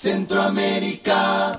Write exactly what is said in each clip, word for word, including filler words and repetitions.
Centroamérica.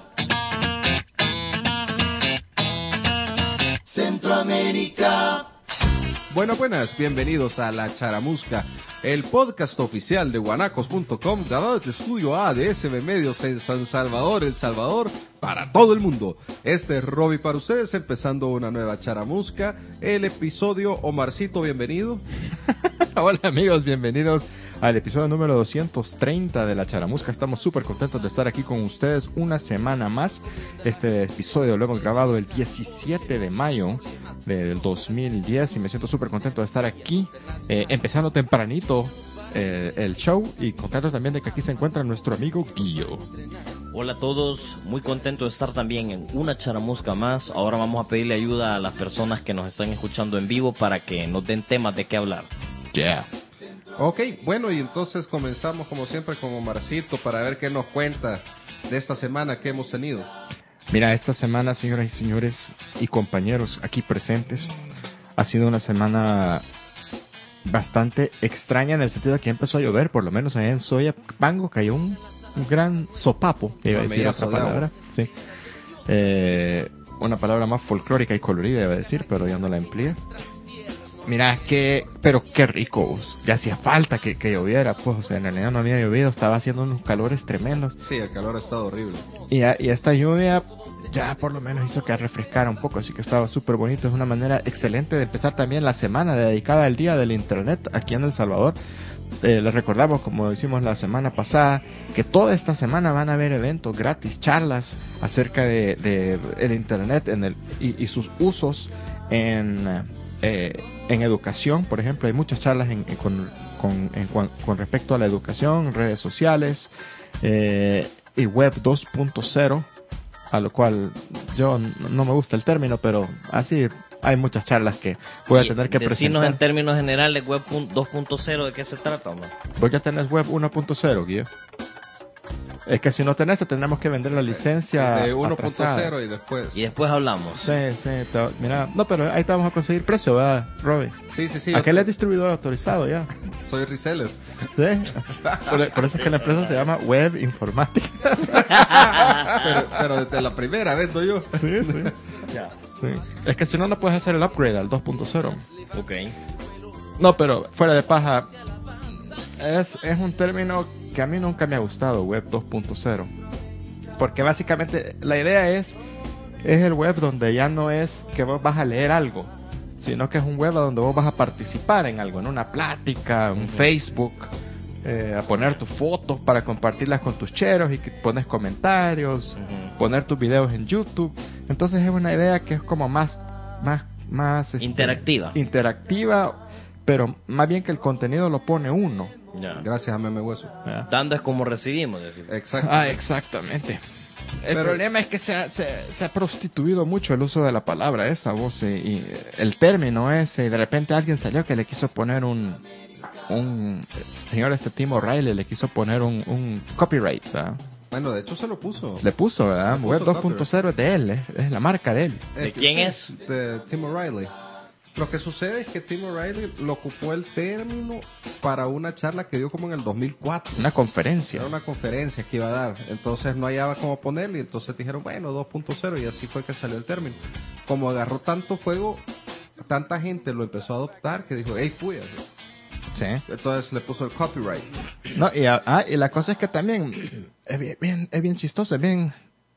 Centroamérica. Buenas, buenas, bienvenidos a La Charamusca, el podcast oficial de guanacos punto com, grabado desde Estudio A de S B Medios en San Salvador, El Salvador, para todo el mundo. Este es Robbie para ustedes, empezando una nueva Charamusca, el episodio. Omarcito, bienvenido. Hola amigos, bienvenidos al episodio número doscientos treinta de La Charamusca. Estamos súper contentos de estar aquí con ustedes una semana más. Este episodio lo hemos grabado el diecisiete de mayo del dos mil diez y me siento súper contento de estar aquí, eh, empezando tempranito eh, el show, y contento también de que aquí se encuentra nuestro amigo Guillo. Hola a todos, muy contento de estar también en una Charamusca más. Ahora vamos a pedirle ayuda a las personas que nos están escuchando en vivo para que nos den temas de qué hablar. Yeah. Ok, bueno, y entonces comenzamos como siempre con Omarcito para ver qué nos cuenta de esta semana que hemos tenido. Mira, esta semana, señoras y señores y compañeros aquí presentes, ha sido una semana bastante extraña en el sentido de que empezó a llover, por lo menos allá en Soyapango cayó un, un gran sopapo, iba a decir otra palabra, sí. Eh, una palabra más folclórica y colorida iba a decir, pero ya no la empleé. Mira, que, pero qué rico, ya hacía falta que, que lloviera, pues, o sea, en realidad no había llovido, estaba haciendo unos calores tremendos. Sí, el calor ha estado horrible. Y, y esta lluvia ya por lo menos hizo que refrescara un poco, así que estaba súper bonito. Es una manera excelente de empezar también la semana dedicada al Día del Internet aquí en El Salvador. Eh, les recordamos, como hicimos la semana pasada, que toda esta semana van a haber eventos gratis, charlas acerca de, de el Internet en el, y, y sus usos en... Eh, en educación. Por ejemplo, hay muchas charlas en, en, con, con, en, con respecto a la educación, redes sociales eh, y web dos punto cero, a lo cual yo no me gusta el término, pero así hay muchas charlas que voy a y tener que decirnos presentar. En términos generales, web dos punto cero, ¿de qué se trata, hombre? Voy a tener web uno punto cero, Guillo. Es que si no tenés, tenemos que vender la licencia de uno punto cero atrasada. y después. Y después hablamos. Sí, sí, te, mira, no, pero ahí te vamos a conseguir precio, ¿verdad, Robbie? Sí, sí, sí. Aquel es distribuidor autorizado ya. Soy reseller. Sí, por, por eso es que la empresa se llama Web Informática. pero, pero desde la primera vendo yo. Sí, sí. Ya. Sí. Es que si no, no puedes hacer el upgrade al dos punto cero. Ok. No, pero fuera de paja, es, es un término que a mí nunca me ha gustado, web dos punto cero. Porque básicamente la idea es, es el web donde ya no es que vos vas a leer algo, sino que es un web donde vos vas a participar en algo, en una plática, un uh-huh. Facebook, eh, a poner tus fotos para compartirlas con tus cheros y que pones comentarios, uh-huh. poner tus videos en YouTube. Entonces es una idea que es como más, más, más este, interactiva. Interactiva, pero más bien que el contenido lo pone uno. Ya. Gracias a Meme Hueso. Ya. Dando es como recibimos, decir. Exacto. Ah, exactamente. El Pero, problema es que se ha, se, se ha prostituido mucho el uso de la palabra esa, voz, y, y el término ese, y de repente alguien salió que le quiso poner un, un señor este Tim O'Reilly le quiso poner un, un copyright, ¿verdad? Bueno, de hecho se lo puso. Le puso, ¿verdad? Le puso Web dos punto cero es de él, es, es la marca de él. ¿De quién es? De Tim O'Reilly. Lo que sucede es que Tim O'Reilly lo ocupó el término para una charla que dio como en el dos mil cuatro. Una conferencia. Era una conferencia que iba a dar. Entonces no hallaba cómo ponerle. Y entonces dijeron, bueno, dos punto cero. Y así fue que salió el término. Como agarró tanto fuego, tanta gente lo empezó a adoptar que dijo, hey, puya. Sí. Entonces le puso el copyright. No, y, ah, y la cosa es que también es bien, bien, es bien chistoso, es bien...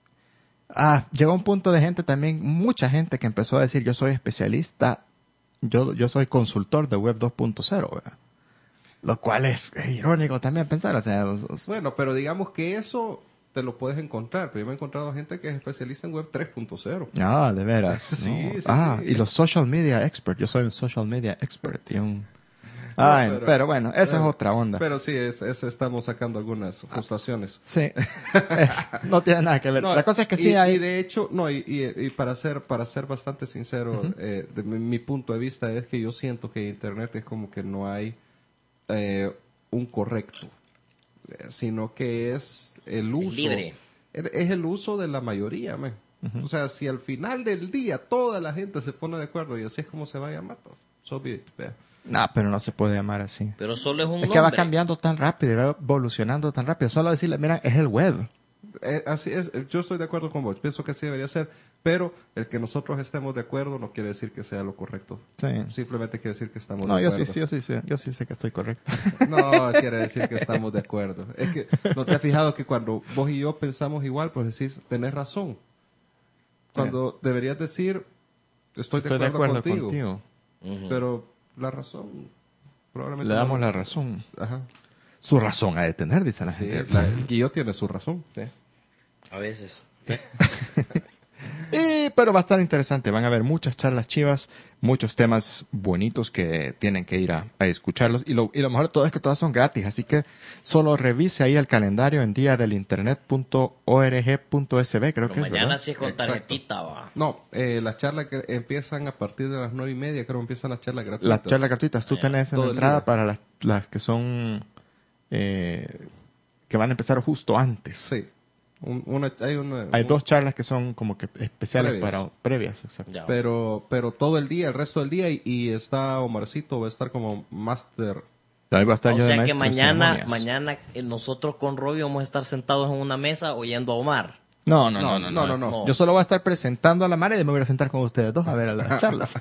Ah, llegó un punto de gente también, mucha gente que empezó a decir, yo soy especialista, yo, yo soy consultor de web dos punto cero, ¿verdad? Lo cual es, es irónico también pensar, o sea... Os, os... Bueno, pero digamos que eso te lo puedes encontrar, pero yo me he encontrado gente que es especialista en web tres punto cero. Ah, de veras. sí, no. sí, ah, sí. Y los social media expert, yo soy un social media expert y un... Ah, no, pero, pero bueno, esa pero, es otra onda. Pero sí, es, es, estamos sacando algunas frustraciones. Sí, es, no tiene nada que ver. No, la cosa es que y, sí hay... Y de hecho, no, y, y, y para ser para ser bastante sincero, uh-huh. eh, de mi, mi punto de vista es que yo siento que Internet es como que no hay eh, un correcto, eh, sino que es el uso... Libre. Es el uso de la mayoría, man. Uh-huh. O sea, si al final del día toda la gente se pone de acuerdo y así es como se va a llamar, pues, so be it, yeah. No, pero no se puede llamar así. Pero solo es un Es nombre. que va cambiando tan rápido, va evolucionando tan rápido. Solo decirle, mira, es el web. eh, así es, yo estoy de acuerdo con vos, pienso que así debería ser, pero el que nosotros estemos de acuerdo no quiere decir que sea lo correcto. Sí. Simplemente quiere decir que estamos No, de yo acuerdo. sí, sí, yo sí, sé- yo sí sé que estoy correcto. No, quiere decir que estamos de acuerdo. Es que no te has fijado que cuando vos y yo pensamos igual, pues decís, tenés razón. Cuando deberías decir, estoy, Estoy de acuerdo, contigo. contigo. Ujú. Pero la razón, probablemente... Le no damos lo- la razón. Ajá. Su razón ha de tener, dice la Sí, gente. la, Guillo tiene su razón. Sí. A veces. Y, pero va a estar interesante. Van a haber muchas charlas chivas, muchos temas bonitos que tienen que ir a, a escucharlos. Y lo, y lo mejor de todo es que todas son gratis. Así que solo revise ahí el calendario en día del internet punto org punto s b, creo Pero que es, mañana ¿verdad? sí es con Exacto. tarjetita, va. No, eh, las charlas que empiezan a partir de las nueve y media, creo que empiezan las charlas gratuitas. Las charlas gratuitas, tú Ya, tenés en todo la el entrada día. para las, las que son... eh, que van a empezar justo antes. Sí. Un- una, hay una, Hay un- dos charlas que son como que especiales Previas. para previas. Exacto. Ya. Pero, pero todo el día, el resto del día, y, y está Omarcito, va a estar como máster. Ahí va a estar O yo de sea que maestro de mañana, ceremonias. mañana eh, nosotros con Robbie vamos a estar sentados en una mesa oyendo a Omar. No, no, No, no, no, no, no, no, no. Yo solo voy a estar presentando a la Mara y me voy a sentar con ustedes dos a ver a las charlas.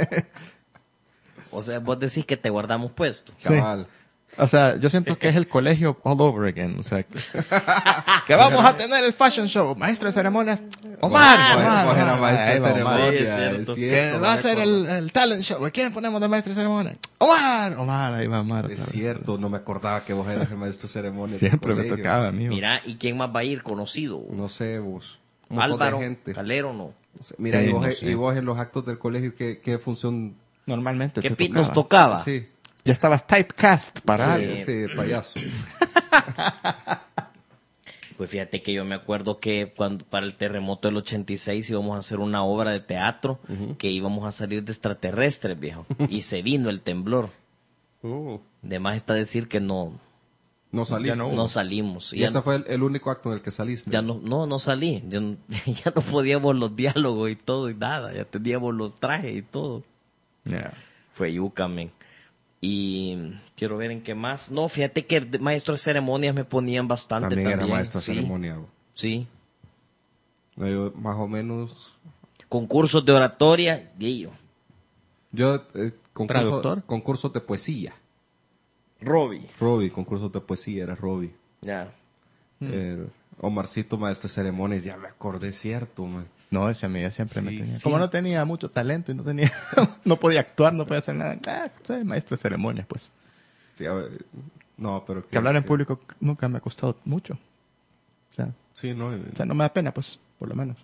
O sea, vos decís que te guardamos puesto. Sí. Cabal. O sea, yo siento que es el colegio all over again. O sea, que, que vamos a tener el fashion show. Maestro de ceremonias, Omar. Vos- Omar, vos eras Omar. maestro de Ahí va Omar. ceremonia, Sí, es cierto. es Que cierto, va a me ser acuerdo. el, el talent show. ¿A quién ponemos de maestro de ceremonias? Omar. Omar, ahí va Omar. Es cierto, no me acordaba que vos eras el maestro de ceremonia. Siempre me tocaba, amigo. Mira, ¿y quién más va a ir conocido? No sé, vos. Un montón Álvaro, de gente. Calero, no. No sé. Mira, Eh, y, vos, no sé. y vos en los actos del colegio, ¿qué, qué función? Normalmente ¿Qué te pit tocaba. nos tocaba? Sí, Ya estabas typecast para sí, algo. sí, payaso. Pues fíjate que yo me acuerdo que cuando para el terremoto del ochenta y seis íbamos a hacer una obra de teatro que íbamos a salir de extraterrestres, viejo. Y se vino el temblor. Uh, De más está decir que no, no saliste. Ya no no salimos. Y Ya, ese fue el, el único acto en el que saliste. ya no, no, no salí. Ya no, ya no podíamos los diálogos y todo y nada. Ya teníamos los trajes y todo. Yeah. Fue yuca, men. Y quiero ver en qué más. No, fíjate que de maestro de ceremonias me ponían bastante También, también. era maestro de sí, ceremonia. vos. Sí. No, yo más o menos... Concursos de oratoria, Guillo. Yo, eh, concurso, ¿Traductor? concursos de poesía. Robbie. Robbie, concursos de poesía, era Robbie. Ya. Eh, Omarcito, maestro de ceremonias, ya me acordé, cierto, man. No, ese amiga siempre me Sí, tenía. sí. Como no tenía mucho talento y no tenía, no podía actuar, no podía hacer nada. Ah, soy maestro de ceremonias, pues. Sí, a ver, no, pero... Que hablar en público nunca me ha costado mucho. O sea, Sí, no. eh, o sea, no me da pena, pues, por lo menos.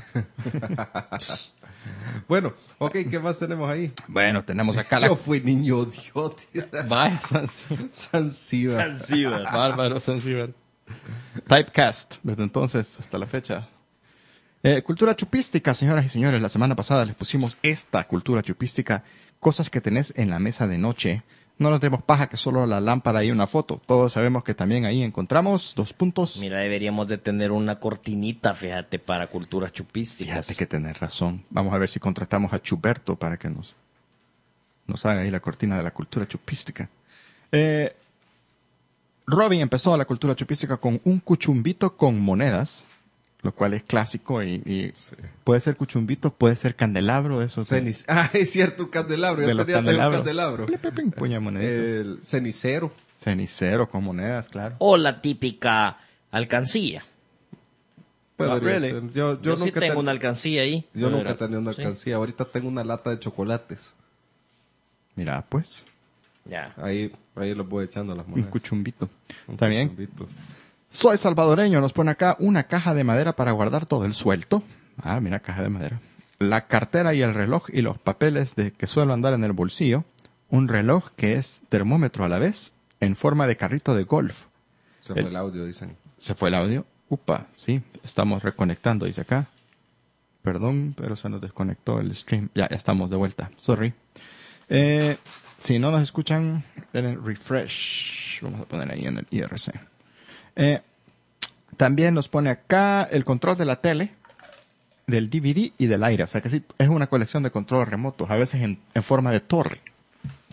Bueno, ok, ¿qué más tenemos ahí? Bueno, tenemos acá Yo fui niño Dios. Vaya, Zanzíbar. Bárbaro Zanzíbar. Typecast, desde entonces hasta la fecha. Eh, cultura chupística, señoras y señores. La semana pasada les pusimos esta cultura chupística. Cosas que tenés en la mesa de noche. No nos demos paja que solo la lámpara y una foto. Todos sabemos que también ahí encontramos dos puntos. Mira, deberíamos de tener una cortinita, fíjate, para culturas chupísticas. Fíjate que tenés razón. Vamos a ver si contratamos a Chuberto para que nos, nos haga ahí la cortina de la cultura chupística. Eh, Robin empezó la cultura chupística con un cuchumbito con monedas, lo cual es clásico y, y puede ser cuchumbito, puede ser candelabro de esos. de- Cenic- Ah, es cierto, un candelabro. de Yo los tenía tengo un candelabros. candelabro. Plip, plip, plip, puña de moneditas. El cenicero. Cenicero con monedas, claro. O la típica alcancía. Podría really. ser. Yo, Yo, yo sí nunca tengo ten- una alcancía ahí. yo nunca he Verás. tenido una Sí. alcancía. Ahorita tengo una lata de chocolates. Mira, pues, Ya. Ahí, ahí los voy echando las un monedas. cuchumbito. Un También. cuchumbito. Soy salvadoreño, nos pone acá una caja de madera para guardar todo el suelto. Ah, mira, caja de madera. La cartera y el reloj y los papeles de que suelo andar en el bolsillo. Un reloj que es termómetro a la vez, en forma de carrito de golf. Se fue El- el audio, dicen. ¿Se fue el audio? Upa, sí, estamos reconectando, dice acá. Perdón, pero se nos desconectó el stream. Ya, ya estamos de vuelta. Sorry. Eh, si no nos escuchan, denle refresh. Vamos a poner ahí en el I R C. Eh, también nos pone acá el control de la tele, del D V D y del aire. O sea que sí, es una colección de controles remotos, a veces en, en forma de torre.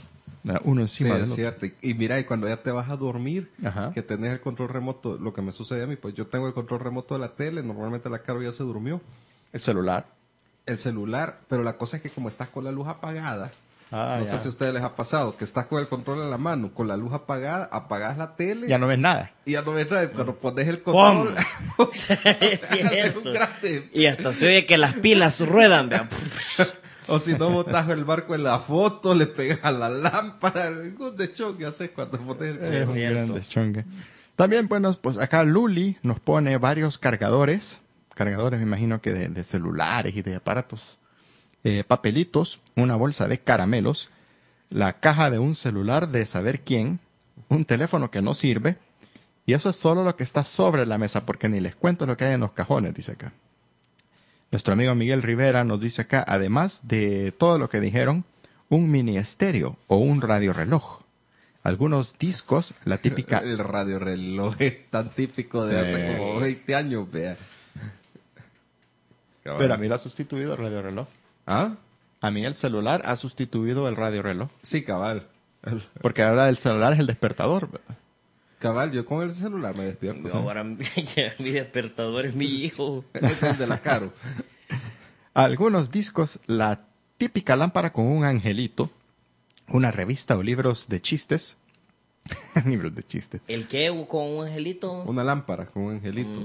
Uno Sí, encima del es otro. cierto. Y, y mira, y cuando ya te vas a dormir, Ajá. que tenés el control remoto, lo que me sucede a mí, pues yo tengo el control remoto de la tele, normalmente la Caro ya se durmió. El celular. El celular, pero la cosa es que como estás con la luz apagada, Ah, no ya. sé si a ustedes les ha pasado, que estás con el control en la mano, con la luz apagada, apagas la tele Ya no ves nada. y ya no ves nada. Cuando pones el control, Es haces cierto. un grande. Y hasta se oye que las pilas ruedan, vea. O si no botas el barco en la foto, le pegas a la lámpara, un dechón que haces cuando pones el Sí, es es un cierto. gran deschongue. También, bueno, pues acá Luli nos pone varios cargadores. Cargadores, me imagino que de, de celulares y de aparatos. Eh, papelitos, una bolsa de caramelos, la caja de un celular de saber quién, un teléfono que no sirve. Y eso es solo lo que está sobre la mesa, porque ni les cuento lo que hay en los cajones, dice acá. Nuestro amigo Miguel Rivera nos dice acá, además de todo lo que dijeron, un mini estéreo o un radio reloj. Algunos discos, la típica... El radio reloj es tan típico de Sí. hace como veinte años, vea. Pero a mí lo ha sustituido el radio reloj. ¿Ah? A mí el celular ha sustituido el radio reloj. Sí, cabal. El- Porque ahora el celular es el despertador. ¿verdad? Cabal, yo con el celular me despierto. No, ahora mi, mi despertador es mi hijo. Ese es el de la Caro. Algunos discos, la típica lámpara con un angelito, una revista o libros de chistes. Libros de chistes. ¿El qué? ¿Con un angelito? Una lámpara con un angelito. Mm.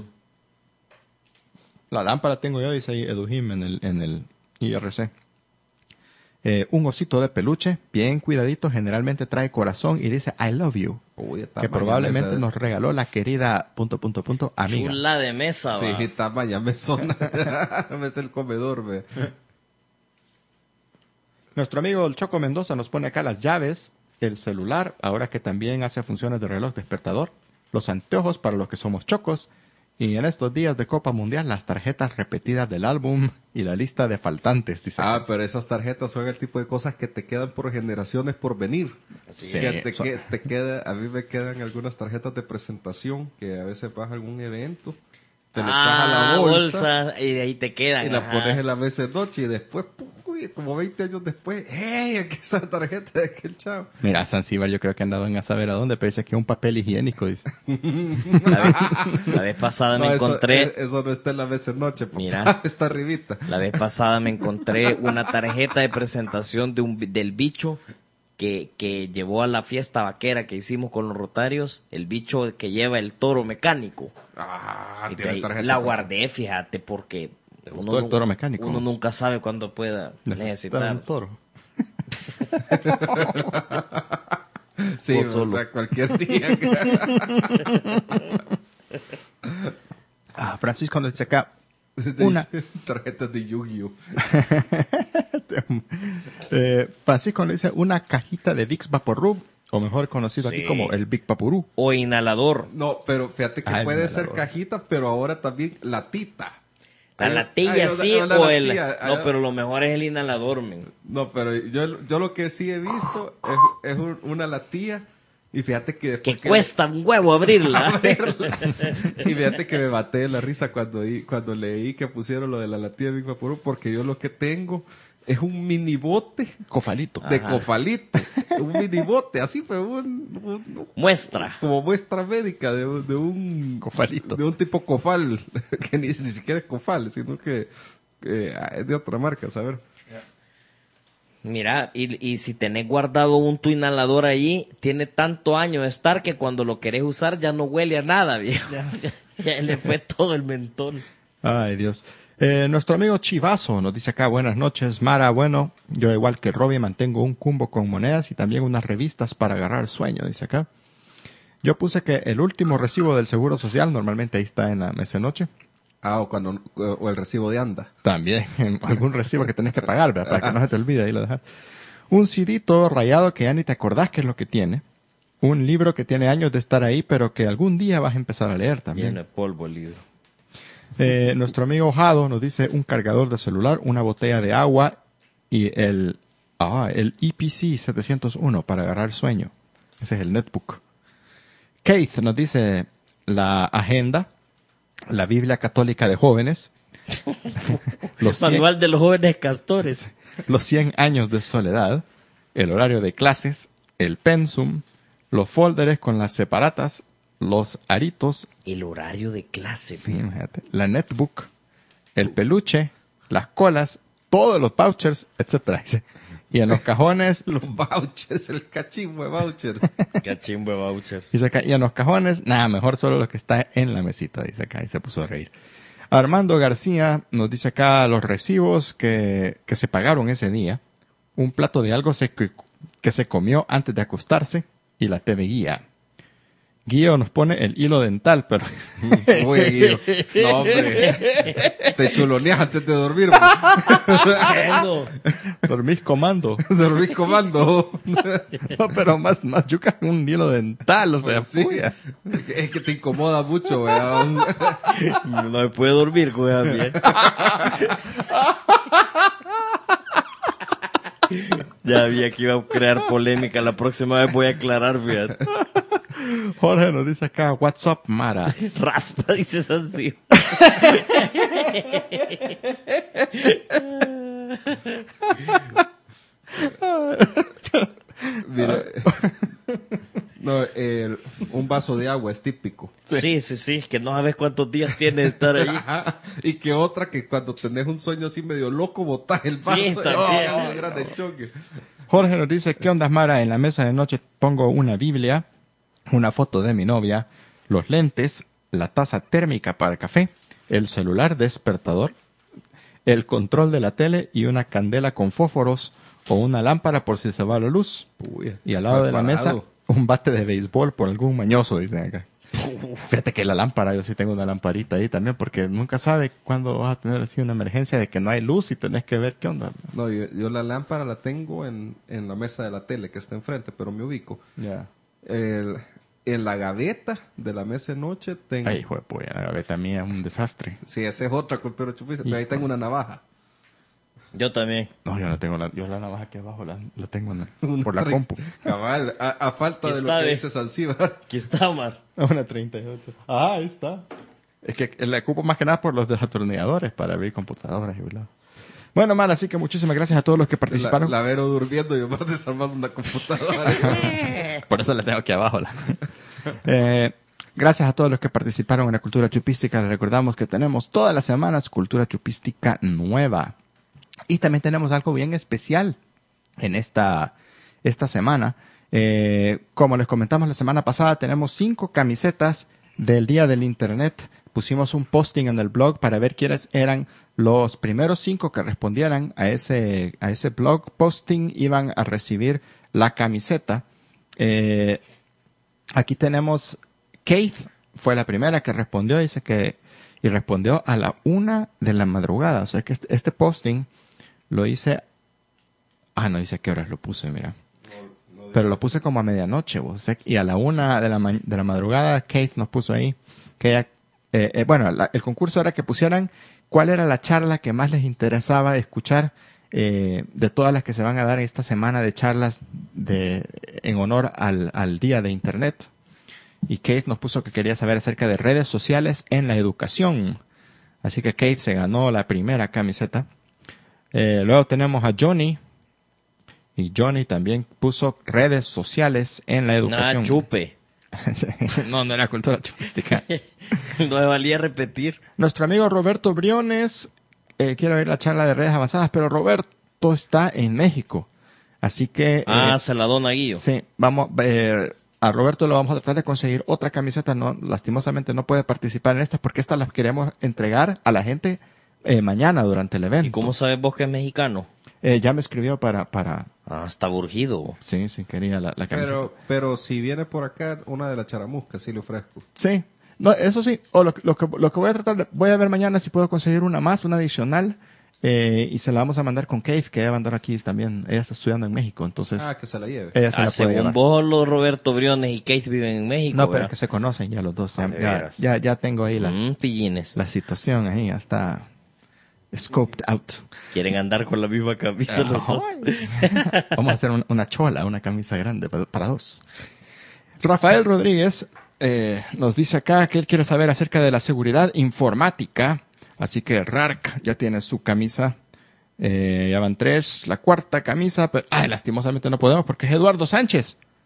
La lámpara tengo yo, dice ahí Edu Jim en el, en el I R C. Eh, un osito de peluche, bien cuidadito, generalmente trae corazón y dice I love you. Uy, está Que mañana probablemente esa- nos regaló la querida punto punto punto amiga. Chula de mesa, Sí, va. está mañana me zona. Me es el comedor, ve. Nuestro amigo el Choco Mendoza nos pone acá las llaves, el celular, ahora que también hace funciones de reloj despertador, los anteojos para los que somos chocos, y en estos días de Copa Mundial las tarjetas repetidas del álbum y la lista de faltantes, dice. Ah, pero esas tarjetas son el tipo de cosas que te quedan por generaciones por venir. Sí, que te, son- que- te queda, a mí me quedan algunas tarjetas de presentación que a veces vas a algún evento, te le echas a Ah, la bolsa, y de ahí te quedan. y la ajá. pones en la mesa de noche y después, uy, como veinte años después, ¡hey! Aquí está la tarjeta de aquel chavo. Mira, Zanzíbar yo creo que andaba en a saber a dónde, pero dice que un papel higiénico, dice. La vez, la vez pasada me No, eso, encontré... eh, eso no está en la mesa de noche, papá. Mira. Está arribita. La vez pasada me encontré una tarjeta de presentación de un, del bicho que, que llevó a la fiesta vaquera que hicimos con los rotarios, el bicho que lleva el toro mecánico. Ah, Y tiene de ahí tarjeta. la pues. guardé, fíjate, porque gustó el nu- toro mecánico? uno nunca sabe cuándo pueda Necesitar necesitar. un toro. Sí, Vos o solo. sea, cualquier día. Ah, Francisco nos dice acá, una... Tarjetas de Yu-Gi-Oh! eh, Francisco nos dice una cajita de Vicks Vaporub, o mejor conocido aquí Sí. como el Vic Vaporub. O inhalador. No, pero fíjate que Ah, el puede ser inhalador. cajita, pero ahora también latita. La Ay, latilla ay, sí una o el... latilla, ay, No, pero lo mejor es el inhalador, men. No, pero yo, yo lo que sí he visto es, es un- una latilla. Y fíjate que después Que que- cuesta un huevo abrirla. abrirla. Y fíjate que me maté de la risa cuando, i- cuando leí que pusieron lo de la latilla de Big Vaporub, porque yo lo que tengo es un mini bote Cofalito. de Ajá. cofalito. Un mini bote, así fue un, un- Muestra. como muestra médica de, un- de un Cofalito. de un tipo cofal, que ni, ni siquiera es cofal, sino que, que, ah, es de otra marca, saber. Mira, y, y si tenés guardado un tu inhalador ahí, tiene tanto año de estar que cuando lo querés usar ya no huele a nada, viejo. Ya, ya le fue todo el mentol. Ay, Dios. Eh, nuestro amigo Chivazo nos dice acá, buenas noches, Mara. Bueno, yo igual que Robbie mantengo un cumbo con monedas y también unas revistas para agarrar sueño, dice acá. Yo puse que el último recibo del Seguro Social, normalmente ahí está en la mesa de noche. Ah, o, cuando, o el recibo de anda. También, algún recibo que tenés que pagar, ¿verdad? Para que no se te olvide, ahí lo dejas. Un C D todo rayado que ya ni te acordás qué es lo que tiene. Un libro que tiene años de estar ahí, pero que algún día vas a empezar a leer también. Lleno de polvo el libro. Eh, nuestro amigo Jado nos dice un cargador de celular, una botella de agua y el, ah, el E P C setecientos uno para agarrar sueño. Ese es el netbook. Keith nos dice la agenda, la Biblia Católica de Jóvenes, los cien, Manual de los jóvenes castores. los cien años de soledad, el horario de clases, el pensum, los folders con las separatas, los aritos, El horario de clase. sí, imagínate, la netbook, el peluche, las colas, todos los vouchers, etcétera. Y en los cajones, Los vouchers, el cachimbo de vouchers. Cachimbo de vouchers. dice acá, y en los cajones, nada, mejor solo lo que está en la mesita, dice acá, y se puso a reír. Armando García nos dice acá los recibos que, que se pagaron ese día, un plato de algo se, que, que se comió antes de acostarse y la T V guía. Guío nos pone el hilo dental, pero Oye, Guido. No, hombre. Te chuloneas antes de dormir. Pues. Bueno, dormís comando. Dormís comando. No, pero más, más yuca un hilo dental, o sea, Pues sí. puya. Es que te incomoda mucho, weón. no me puede dormir con esa bien. Ya había que iba a crear polémica. La próxima vez voy a aclarar, fíjate. Jorge nos dice acá, what's up, Mara? Raspa, dices así. Mira. No, el- un vaso de agua es típico. Sí, sí, sí. Que no sabes cuántos días tiene de estar ahí. Ajá. Y que otra que cuando tenés un sueño así medio loco, botás el vaso. Sí, y también. ¡oh, qué grande choque! Jorge nos dice, ¿qué onda, Mara? En la mesa de noche pongo una Biblia, una foto de mi novia, los lentes, la taza térmica para el café, el celular despertador, el control de la tele y una candela con fósforos o una lámpara por si se va la luz. Uy, Y al lado de la mesa, preparado. un bate de béisbol por algún mañoso, dicen acá. Fíjate que la lámpara, yo sí tengo una lamparita ahí también, porque nunca sabe cuándo vas a tener así una emergencia de que no hay luz y tenés que ver qué onda. No, yo, yo la lámpara la tengo en, en la mesa de la tele que está enfrente, pero me ubico. Ya. El- en la gaveta de la mesa de noche tengo... Ay, hijo de puya, la gaveta mía es un desastre. Sí, esa es otra cultura chupista. Pero ahí tengo una navaja. Yo también. No, yo no tengo la, yo la navaja aquí abajo la, la tengo en- Una por la tre- compu. Cabal, a, a falta Aquí de está, lo que ve. dice Zanzíbar. Aquí está, Mar. Una treinta y ocho. Ah, ahí está. Es que la ocupo más que nada por los desatornilladores para abrir computadoras y bla. Bueno, mal, así que muchísimas gracias a todos los que La, participaron. la Vero durmiendo y Omar desarmando una computadora. Por eso la tengo aquí abajo. La... Eh, gracias a todos los que participaron en la Cultura Chupística. Les recordamos que tenemos todas las semanas Cultura Chupística nueva. Y también tenemos algo bien especial en esta, esta semana. Eh, como les comentamos la semana pasada, tenemos cinco camisetas del Día del Internet. Pusimos un posting en el blog para ver quiénes eran los primeros cinco que respondieran a ese, a ese blog posting. Iban a recibir la camiseta. Eh, aquí tenemos Keith, fue la primera que respondió. Dice que, y respondió a la una de la madrugada. O sea que este, este posting lo hice. Ah, no dice a qué horas lo puse, mira. Pero lo puse como a medianoche, vos. O sea, y a la una de la, ma- de la madrugada, Keith nos puso ahí que ella, eh, eh, bueno, la- el concurso era que pusieran cuál era la charla que más les interesaba escuchar eh, de todas las que se van a dar esta semana de charlas de, en honor al, al Día de Internet. Y Keith nos puso que quería saber acerca de redes sociales en la educación. Así que Keith se ganó la primera camiseta. Eh, luego tenemos a Johnny. Y Johnny también puso redes sociales en la educación. Nada, chupe. No, no era cultura chupística. No me valía repetir. Nuestro amigo Roberto Briones eh, quiere ver la charla de redes avanzadas, pero Roberto está en México. Así que... Ah, eh, se la dona Guillo. sí, vamos... eh, a Roberto lo vamos a tratar de conseguir otra camiseta. No, lastimosamente no puede participar en estas porque estas las queremos entregar a la gente eh, mañana durante el evento. ¿Y cómo sabes vos que es mexicano? Eh, ya me escribió para... para Ah, está urgido. sí, sí, quería la, la camiseta. Pero, pero si viene por acá una de la charamusca, sí le ofrezco. Sí, no, eso sí, o lo, lo, que, lo que voy a tratar, de- voy a ver mañana si puedo conseguir una más, una adicional, eh, y se la vamos a mandar con Keith, que ella va a andar aquí también, ella está estudiando en México, entonces Ah, que se la lleve. ella se Ah, la puede según llevar. vos, los Roberto Briones y Keith viven en México. No, pero ¿verdad? que se conocen ya los dos, ya, Ah, de ya, veras. ya, ya tengo ahí la, Mm, pillines. la situación, ahí ya está scoped out. Quieren andar con la misma camisa los dos. Vamos a hacer un- una chola, una camisa grande para, para dos. Rafael Rodríguez eh, nos dice acá que él quiere saber acerca de la seguridad informática. Así que Rark ya tiene su camisa. Eh, ya van tres. La cuarta camisa. Pero, ay, lastimosamente no podemos porque es Eduardo Sánchez.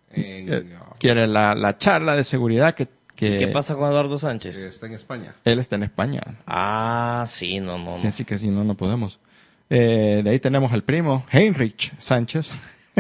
En, Eh, quiere la, la charla de seguridad que, que... ¿Qué pasa con Eduardo Sánchez? que está en España. Él está en España. Ah, sí, no, no, no. Sí, así que si no, no podemos. Eh, de ahí tenemos al primo, Heinrich Sánchez.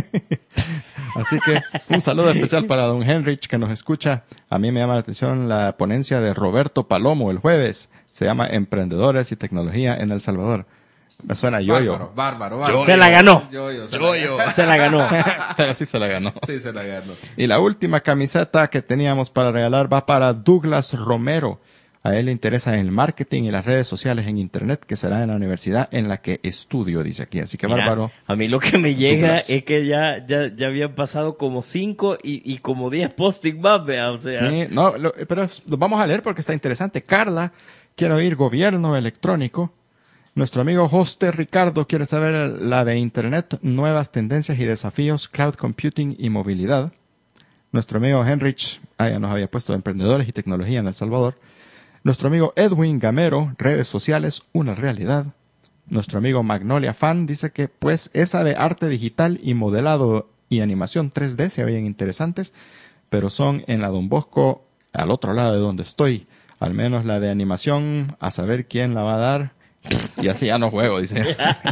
Así que un saludo especial para don Heinrich que nos escucha. A mí me llama la atención la ponencia de Roberto Palomo el jueves. Se llama Emprendedores y Tecnología en El Salvador. Me suena yo-yo. Bárbaro, bárbaro, bárbaro. Se la ganó. Yo-yo, se Yo-yo. Se la ganó. Pero sí se la ganó. Sí, se la ganó. Y la última camiseta que teníamos para regalar va para Douglas Romero. A él le interesa el marketing y las redes sociales en Internet, que será en la universidad en la que estudio, dice aquí. Así que Mira, bárbaro. a mí lo que me llega Douglas. es que ya, ya, ya habían pasado como cinco y, y como diez posting más, vea, o sea. Sí, no, lo- pero es- lo vamos a leer porque está interesante. Carla quiere oír gobierno electrónico. Nuestro amigo Hoste Ricardo quiere saber la de Internet, nuevas tendencias y desafíos, cloud computing y movilidad. Nuestro amigo Henrich, ah, ya nos había puesto emprendedores y tecnología en El Salvador. Nuestro amigo Edwin Gamero, redes sociales, una realidad. Nuestro amigo Magnolia Fan dice que pues esa de arte digital y modelado y animación tres D se veían interesantes, pero son en la Don Bosco, al otro lado de donde estoy. Al menos la de animación, a saber quién la va a dar. Y así ya no juego, dice.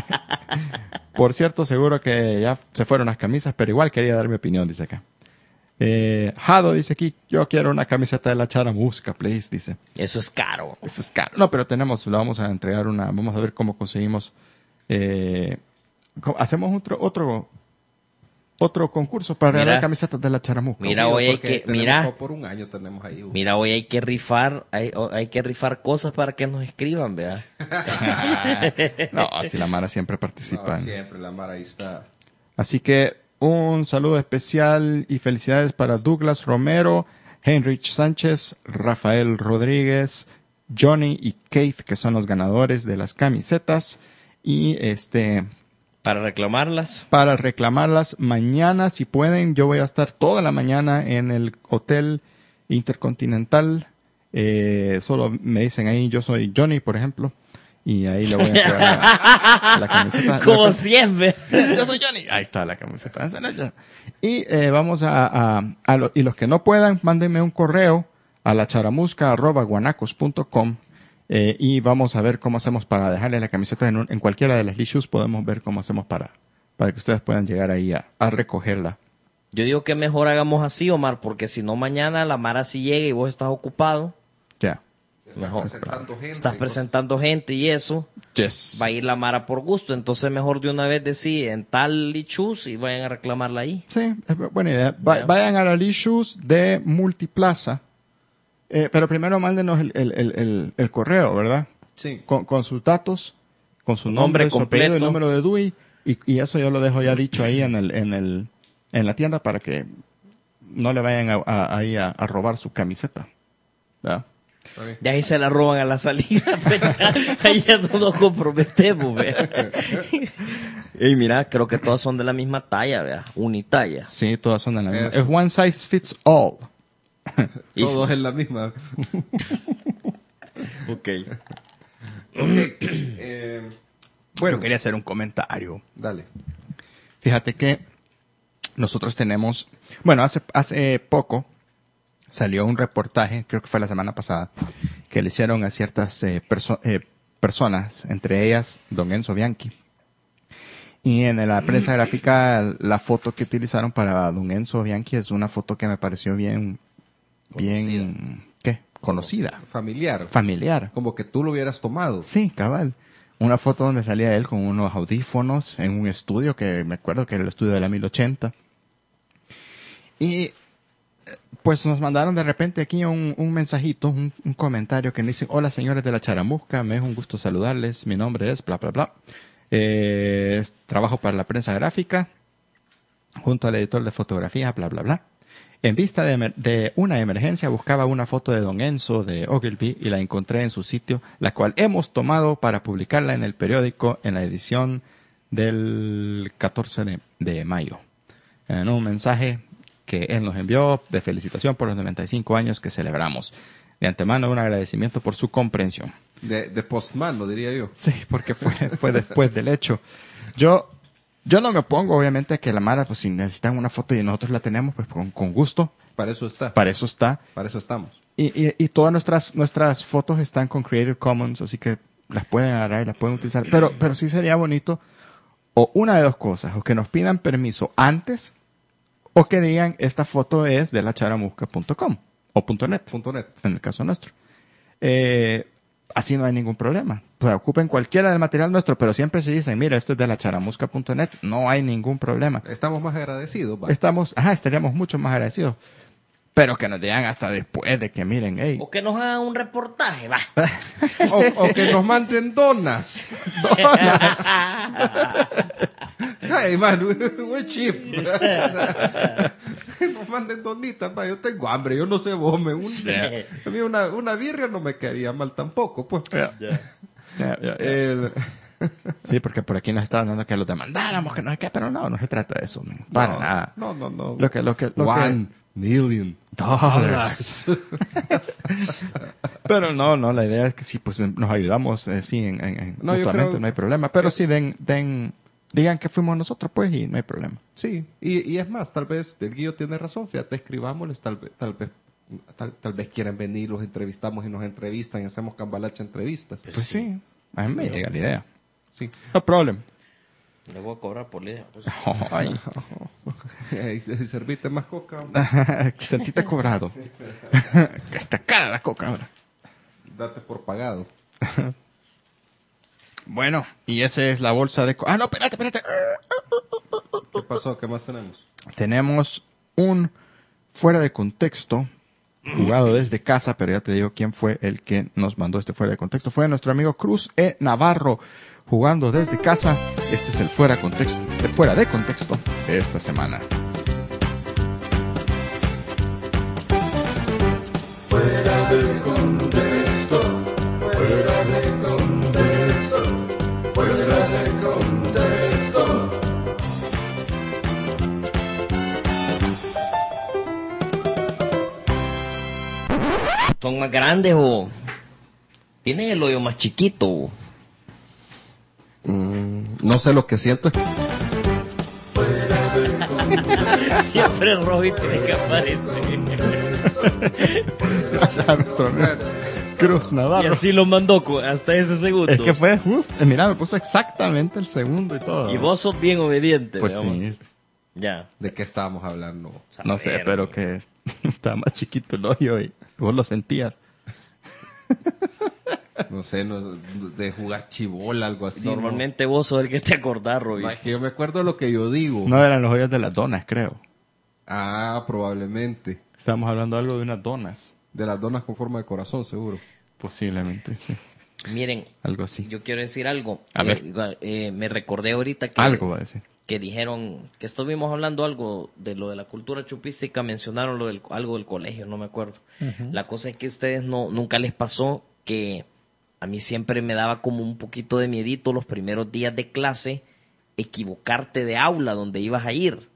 Por cierto, seguro que ya se fueron las camisas, pero igual quería dar mi opinión, dice acá. Eh, Jado dice aquí, yo quiero una camiseta de la Charamusca, please, dice. Eso es caro. Eso es caro. No, pero tenemos, le vamos a entregar una, vamos a ver cómo conseguimos. Eh, co- hacemos otro, otro, otro concurso para Mira. regalar camisetas de la Charamusca. Mira, Sí, hoy hay porque que- tenemos mira. todo por un año tenemos ahí. uh. Mira, hoy hay que rifar, hay, o- hay que rifar cosas para que nos escriban, vea. No, si la Mara siempre No, participa. siempre la Mara ahí está. Así que un saludo especial y felicidades para Douglas Romero, Heinrich Sánchez, Rafael Rodríguez, Johnny y Keith, que son los ganadores de las camisetas. Y este, Para reclamarlas. para reclamarlas mañana, si pueden, yo voy a estar toda la mañana en el Hotel Intercontinental. Eh, solo me dicen ahí, yo soy Johnny, por ejemplo. Y ahí le voy a entregar la, la camiseta. Como La- siempre. yo soy Johnny. Ahí está la camiseta. Y eh, vamos a, a, a lo- y los que no puedan, mándenme un correo a la charamusca arroba guanacos punto com eh, y vamos a ver cómo hacemos para dejarle la camiseta en, un- en cualquiera de las issues. Podemos ver cómo hacemos para, para que ustedes puedan llegar ahí a, a recogerla. Yo digo que mejor hagamos así, Omar, porque si no mañana la Mara sí llega y vos estás ocupado, Ya. Está Mejor. presentando gente estás y cosas. presentando gente y eso, Yes. va a ir la Mara por gusto. Entonces mejor de una vez decir en tal lichus y vayan a reclamarla ahí. Sí, es bu- buena idea. Va- Ya. Vayan a la issues de Multiplaza. Eh, pero primero mándenos el, el, el, el, el correo, ¿verdad? Sí. Con, con sus datos, con su Nombre nombre, su apellido, el completo. número de D U I, y, y eso yo lo dejo ya dicho ahí en el, en el, en la tienda para que no le vayan a, a- ahí a, a robar su camiseta. ¿Verdad? Está bien. Ya ahí se la roban a la salida, fecha. Ahí ya no nos comprometemos, vea. Y mira, creo que todas son de la misma talla, vea, unitalla. Sí, todas son de la misma. Eso. Es one size fits all. Y- Todos en la misma. Ok. Ok. eh, Bueno, quería hacer un comentario. dale. Fíjate que nosotros tenemos, bueno, hace, hace poco salió un reportaje, creo que fue la semana pasada, que le hicieron a ciertas eh, perso- eh, personas, entre ellas don Enzo Bianchi. Y en la prensa gráfica, la foto que utilizaron para don Enzo Bianchi es una foto que me pareció bien, bien, ¿qué? Conocida, Familiar. familiar. Como que tú lo hubieras tomado. Sí, cabal. Una foto donde salía él con unos audífonos en un estudio que me acuerdo que era el estudio de la mil ochenta. Y eh, pues nos mandaron de repente aquí un, un mensajito, un, un comentario que dice: hola señores de la Charamusca, me es un gusto saludarles, mi nombre es bla bla bla. Eh, trabajo para la prensa gráfica junto al editor de fotografía, bla bla bla. En vista de, emer- de una emergencia buscaba una foto de don Enzo de Ogilvy y la encontré en su sitio, la cual hemos tomado para publicarla en el periódico en la edición del catorce de, de mayo. En un mensaje que él nos envió de felicitación por los noventa y cinco años que celebramos. De antemano un agradecimiento por su comprensión. De, de postman, lo diría yo. Sí, porque fue, fue después del hecho. Yo Yo no me opongo, obviamente, a que la Mara, pues si necesitan una foto y nosotros la tenemos, pues con, con gusto. Para eso está. Para eso está. Para eso estamos. Y, y, y todas nuestras, nuestras fotos están con Creative Commons, así que las pueden agarrar y las pueden utilizar. Pero, pero sí sería bonito, o una de dos cosas, o que nos pidan permiso antes, o que digan, esta foto es de la charamusca punto com o .net, Punto net. en el caso nuestro. Eh, así no hay ningún problema. Pues ocupen cualquiera del material nuestro, pero siempre se dicen, mira, esto es de la charamusca punto net, no hay ningún problema. Estamos más agradecidos. Va. Estamos, ajá, estaríamos mucho más agradecidos. Pero que nos digan hasta después de que miren, hey. O que nos hagan un reportaje, va. O, o que nos manden donas. Donas. Hey, man, we're cheap. O sea, que nos manden donitas, pa. Yo tengo hambre, yo no sé vos. Me, un, Sí. A mí una, una birria no me caería mal tampoco, pues. Ya, ya, ya. El- Sí, porque por aquí nos estaban dando que los demandáramos, que no sé qué, pero no, no se trata de eso, man. Para no, nada. No, no, no. Lo que, lo que, lo One million que... Dollars. Pero no, no, la idea es que sí, pues nos ayudamos, eh, sí, en, en, en No, yo mutuamente, creo no hay problema. Pero que- sí, den, den, digan que fuimos nosotros, pues, y no hay problema. Sí, y, y es más, tal vez el Guillo tiene razón, fíjate, escribámosles, tal vez, tal vez, tal, tal vez quieran venir, los entrevistamos y nos entrevistan y hacemos cambalacha entrevistas. Pues sí, a mí me llega la idea. Sí. No problem. Le voy a cobrar por idea. Pues. Ay, Y servite más coca. sentiste cobrado. Que está cara la coca ahora. Date por pagado. Bueno, y esa es la bolsa de... co- Ah, no, espérate, espérate. ¿Qué pasó? ¿Qué más tenemos? Tenemos un fuera de contexto jugado desde casa, pero ya te digo quién fue el que nos mandó este fuera de contexto. Fue nuestro amigo Cruz E. Navarro jugando desde casa. Este es el fuera, contexto, el fuera de contexto de esta semana. Son más grandes o tienen el hoyo más chiquito. O... No sé lo que siento. Siempre Robbie tiene que aparecer. Gracias a nuestro amigo Cruz Y Navarro. así lo mandó cu- hasta ese segundo. Es que fue justo, eh, mira, me puso exactamente el segundo y todo. Y vos sos bien obediente. Pues digamos. sí, Ya. ¿De qué estábamos hablando? no sé, Saber, pero que estaba más chiquito el hoyo y vos lo sentías. No sé, no, de jugar chibola, algo así. Normalmente vos sos el que te acordás, No, Robbie. No, es que yo me acuerdo lo que yo digo. No eran los hoyos de las donas, creo. Ah, probablemente. Estábamos hablando algo de unas donas. De las donas con forma de corazón, seguro. Posiblemente, sí. Miren, Algo así. yo quiero decir algo. A Eh, ver. igual, eh, me recordé ahorita que, Algo va a decir. que dijeron que estuvimos hablando algo de lo de la cultura chupística, mencionaron lo del, algo del colegio, no me acuerdo. La cosa es que a ustedes no, nunca les pasó que a mí siempre me daba como un poquito de miedito los primeros días de clase equivocarte de aula donde ibas a ir.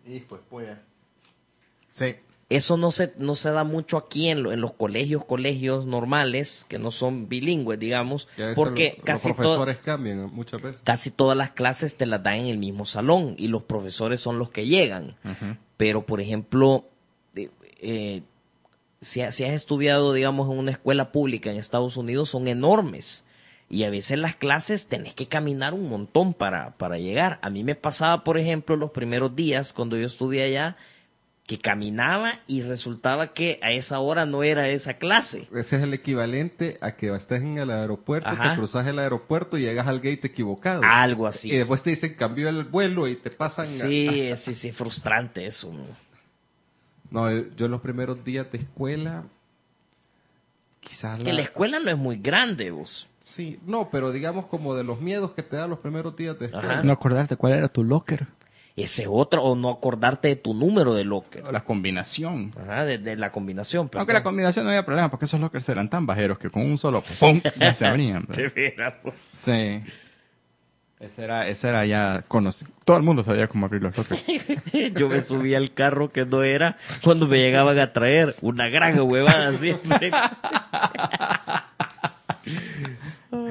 Sí. Eso no se, no se da mucho aquí en, lo- en los colegios, colegios normales, que no son bilingües, digamos, Que a veces porque lo- casi los todo- profesores cambian muchas veces. casi todas las clases te las dan en el mismo salón y los profesores son los que llegan. Pero, por ejemplo, eh, eh, si, ha- si has estudiado, digamos, en una escuela pública en Estados Unidos, son enormes. Y a veces las clases tenés que caminar un montón para, para llegar. A mí me pasaba, por ejemplo, los primeros días cuando yo estudié allá, que caminaba y resultaba que a esa hora no era esa clase. Ese es el equivalente a que estés en el aeropuerto, Ajá. te cruzas el aeropuerto y llegas al gate equivocado. Algo así. Y después te dicen cambió el vuelo y te pasan... a- Sí, sí, sí, frustrante eso. ¿no? No, yo yo los primeros días de escuela... Quizás Que la escuela no es muy grande, vos. Sí, no, pero digamos como de los miedos que te dan los primeros días de escuela. Ajá. No acordarte cuál era tu locker. Ese es otro, o no acordarte de tu número de locker. La combinación. Ajá, de, de la combinación. Aunque la combinación no había problema, porque esos lockers eran tan bajeros que con un solo ¡pum! Ya se abrían. De veras, pues. Sí. Ese era, ese era ya conocido. Todo el mundo sabía cómo abrir los lockers. Yo me subí al carro que no era cuando me llegaban a traer una gran huevada siempre.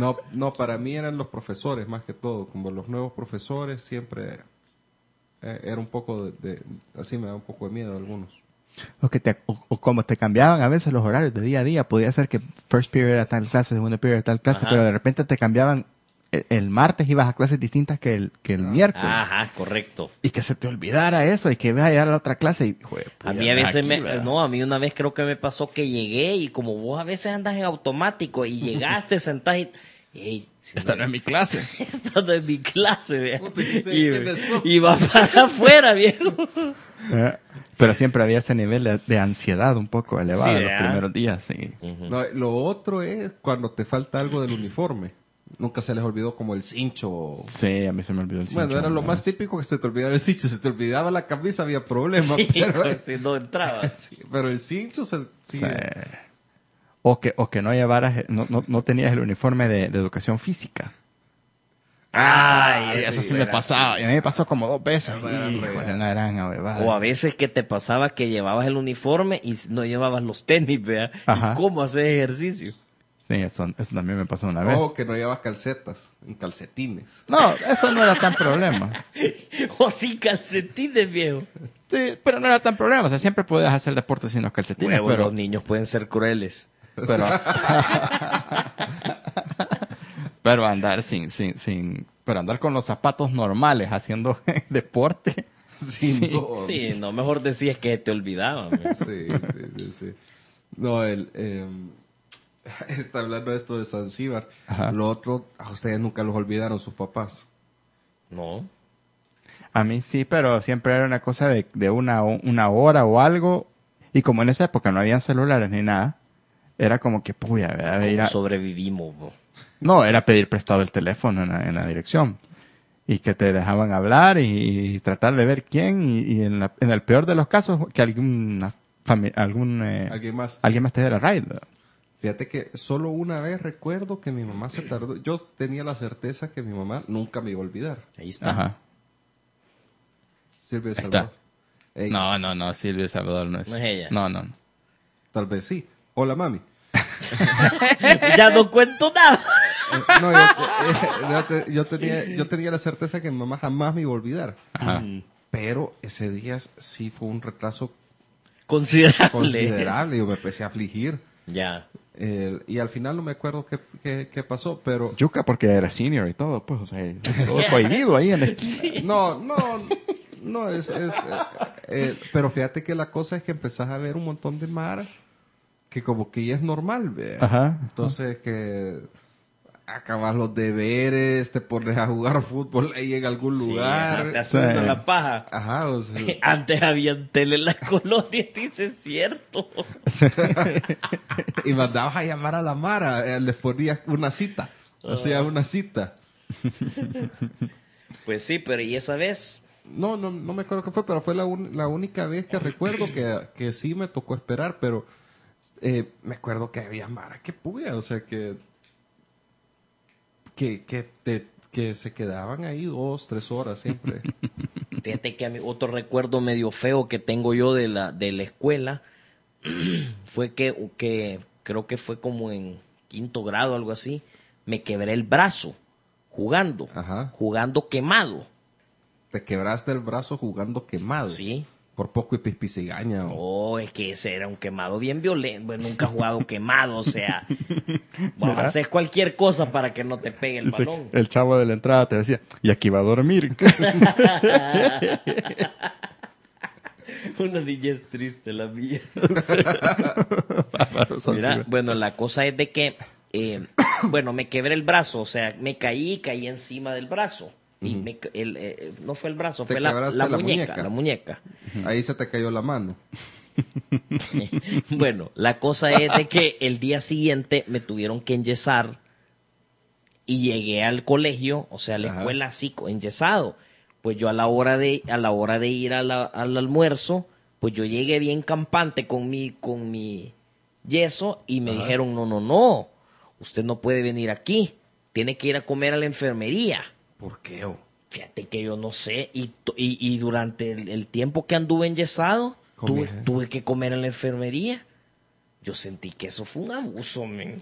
No, no, para mí eran los profesores más que todo. Como los nuevos profesores siempre eh, era un poco de, de... Así me da un poco de miedo a algunos. O, que te, o, o como te cambiaban a veces los horarios de día a día. Podía ser que first period era tal clase, segundo period era tal clase, Ajá. pero de repente te cambiaban. El, el martes ibas a clases distintas que el, que el miércoles. Ajá, correcto. Y que se te olvidara eso y que vaya a la otra clase y, joder, A pues, mí ya a veces aquí, me, ¿verdad? no, a mí una vez creo que me pasó que llegué y como vos a veces andas en automático y llegaste, sentás y, ey, si Esta me- no es mi clase. esta no es mi clase, vea. Puta, ¿quién- Y, quiénes son? y va para afuera, viejo. Eh, Pero siempre había ese nivel de, de ansiedad un poco elevado Sí, en los ¿verdad? primeros días. Sí. No, lo otro es cuando te falta algo del uniforme. Nunca se les olvidó como el cincho. o- Sí, a mí se me olvidó el cincho. Bueno, era lo una más vez. típico que se te olvidara el cincho. Si te olvidaba la camisa había problema. Sí, pero, si no entrabas. sí, pero el cincho se... sí, Sí. O que, o que no llevaras, no, no, no tenías el uniforme de, de educación física. Ay, eso sí, me pasaba. Y a mí me pasó como dos veces. Era Híjole, real. una gran huevada. O a veces que te pasaba que llevabas el uniforme y no llevabas los tenis, vea. Ajá. ¿Y cómo haces ejercicio? Sí, eso, eso también me pasó una vez. O que no llevas calcetas, en calcetines. No, eso no era tan problema. O sin calcetines, viejo. Sí, pero no era tan problema. O sea, siempre podías hacer deporte sin los calcetines, Huevo, pero... los niños pueden ser crueles. Pero, pero andar sin, sin, sin, pero andar con los zapatos normales haciendo deporte. Sin Sí. duda. Sí, no, mejor decías que te olvidaban. vea. Sí, sí, sí, sí. No, el... Eh, está hablando de esto de Zanzíbar. Ajá. Lo otro, a ustedes nunca los olvidaron sus papás. No. A mí sí, pero siempre era una cosa de, de una, una hora o algo. Y como en esa época no habían celulares ni nada, era como que, puya, ¿verdad? De ir ¿Cómo a- sobrevivimos, bo? No, era pedir prestado el teléfono en la, en la dirección. Y que te dejaban hablar y, y tratar de ver quién. Y, y en, la- en el peor de los casos, que alguna fami- algún, eh, ¿Alguien más? alguien más te diera ride. ¿verdad? Fíjate que solo una vez recuerdo que mi mamá se tardó. Yo tenía la certeza que mi mamá nunca me iba a olvidar. Ahí está. Ajá. Silvia Ahí Salvador. está. Ey, No, no, no, Silvia Salvador no es. No es ella. No, no. no. Tal vez sí. Hola, mami. Ya no cuento nada. Eh, no, yo, eh, yo te- yo tenía, yo tenía la certeza que mi mamá jamás me iba a olvidar. Ajá. Pero ese día sí fue un retraso Considerable. considerable. Yo me empecé a afligir. Ya. Eh, y al final no me acuerdo qué, qué- qué pasó, pero... Yuca porque era senior y todo, pues, o sea, todo cohibido ahí en la esquina. No, no, no es... es, eh, eh, pero fíjate que la cosa es que empezás a ver un montón de mara que como que ya es normal, ¿ve? Ajá. Entonces que acabas los deberes, te pones a jugar fútbol ahí en algún Sí, lugar. ajá, te haciendo Sí. la paja. Ajá, o sea, Antes había tele en las colonias, dice cierto. y mandabas a llamar a la Mara, eh, les ponías una cita, o sea, una cita. Pues sí, pero ¿y esa vez? No, no, no me acuerdo qué fue, pero fue la, un- la única vez que recuerdo que, que sí me tocó esperar, pero eh, me acuerdo que había Mara que puya, o sea, que que, que, te- que se quedaban ahí dos, tres horas siempre. Fíjate que a mí otro recuerdo medio feo que tengo yo de la, de la escuela fue que, que creo que fue como en quinto grado, algo así, me quebré el brazo jugando, Ajá. jugando quemado. Te quebraste el brazo jugando quemado. Sí. Por poco y pispicigaña. o- Oh, es que ese era un quemado bien violento. Bueno, nunca he jugado quemado, o sea, vas a hacer cualquier cosa para que no te pegue el Dice, balón. el chavo de la entrada te decía, y aquí va a dormir. Una niñez triste la mía. Bárbaro, son Mira, ciber- bueno, la cosa es de que, eh, bueno, me quebré el brazo, o sea, me caí, caí encima del brazo. Y me ca- el, eh, no fue el brazo, Te fue la, quebraste la la muñeca, muñeca. la muñeca. Ahí se te cayó la mano. Bueno, la cosa es de que el día siguiente me tuvieron que enyesar y llegué al colegio, o sea, a la Ajá. escuela así, co- enyesado. Pues yo a la hora de, a la hora de ir a la- al almuerzo, pues yo llegué bien campante con mi, con mi yeso y me dijeron, no, no, no, usted no puede venir aquí, tiene que ir a comer a la enfermería. ¿Por qué? o? Fíjate que yo no sé, y, to- y, y durante el, el tiempo que anduve enyesado, tuve, Comía. tuve que comer en la enfermería. Yo sentí que eso fue un abuso, men.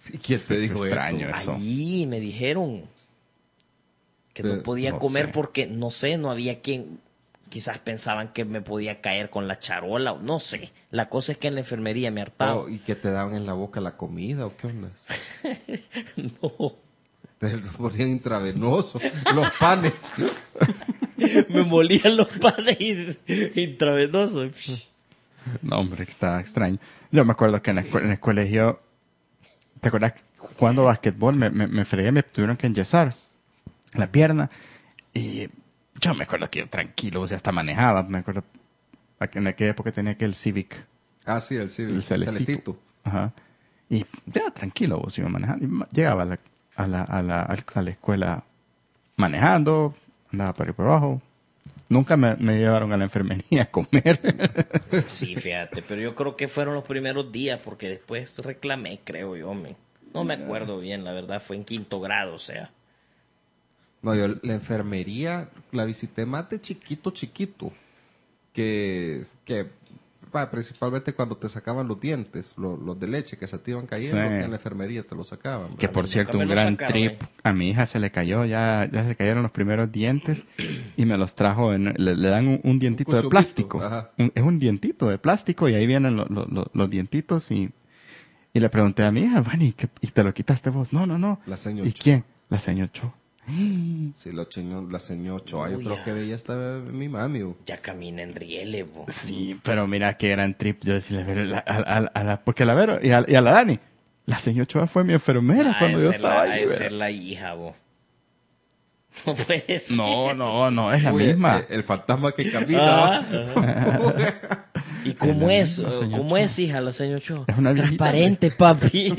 ¿Y quién te Es dijo extraño eso? eso. Ahí me dijeron que Pero no podía no comer sé. porque, no sé, no había quien... Quizás pensaban que me podía caer con la charola, o no sé. La cosa es que en la enfermería me hartaba. Oh, ¿y que te daban en la boca la comida o qué onda? No. Te lo ponían intravenoso, los panes. Me molían los panes in- intravenosos. No, hombre, está extraño. Yo me acuerdo que en, la escu- en el colegio, ¿te acuerdas? Jugando basquetbol me, me, me fregué, me tuvieron que enyesar la pierna. Y yo me acuerdo que yo tranquilo, o sea, hasta manejaba. Me acuerdo, aqu- en aquella época tenía que el Civic, Ah, sí, el, sí, el Celestito. Celestito. Ajá. Y ya tranquilo, vos iba manejando. Y ma- llegaba a la, a la, a la, al- a la escuela manejando, andaba para ir por abajo. Nunca me, me llevaron a la enfermería a comer. Sí, fíjate, pero yo creo que fueron los primeros días porque después reclamé, creo yo. Me, no me acuerdo bien, la verdad, fue en quinto grado, o sea. No, yo la enfermería la visité más de chiquito, chiquito. Que, que va, principalmente cuando te sacaban los dientes, los, los de leche que se te iban cayendo, Sí. que en la enfermería te los sacaban. Que ¿verdad? por nunca cierto, me un lo gran sacaron, trip. eh. A mi hija se le cayó, ya, ya se cayeron los primeros dientes y me los trajo, en, le, le dan un, un dientito de cuchumito, plástico. ajá. Un- es un dientito de plástico y ahí vienen lo- lo- lo- los dientitos y, y le pregunté a mi hija, Vani, ¿qué- ¿y te lo quitaste vos? No, no, no. La señor ¿Y Cho. quién? La señor Cho. Sí, lo cheñó- la señor Ochoa, yo Uy, creo ya. que veía hasta mi mami. bo. Ya camina en rieles, bo. Sí, pero mira qué gran trip. Yo decía, a, a, a, a la, porque la Vero y a, y a la Dani, la señor Cho fue mi enfermera Ah, cuando esa yo es estaba la, ahí. esa ¿verdad? es la hija, bo. No puede ser. No, no, no, es la Uy, misma. eh, el fantasma que camina. Ah, ¿va? ajá. ¿Y cómo la es? misma, señor ¿Cómo Cho. es, hija, la señor Cho? Es una viejita, Transparente, papi.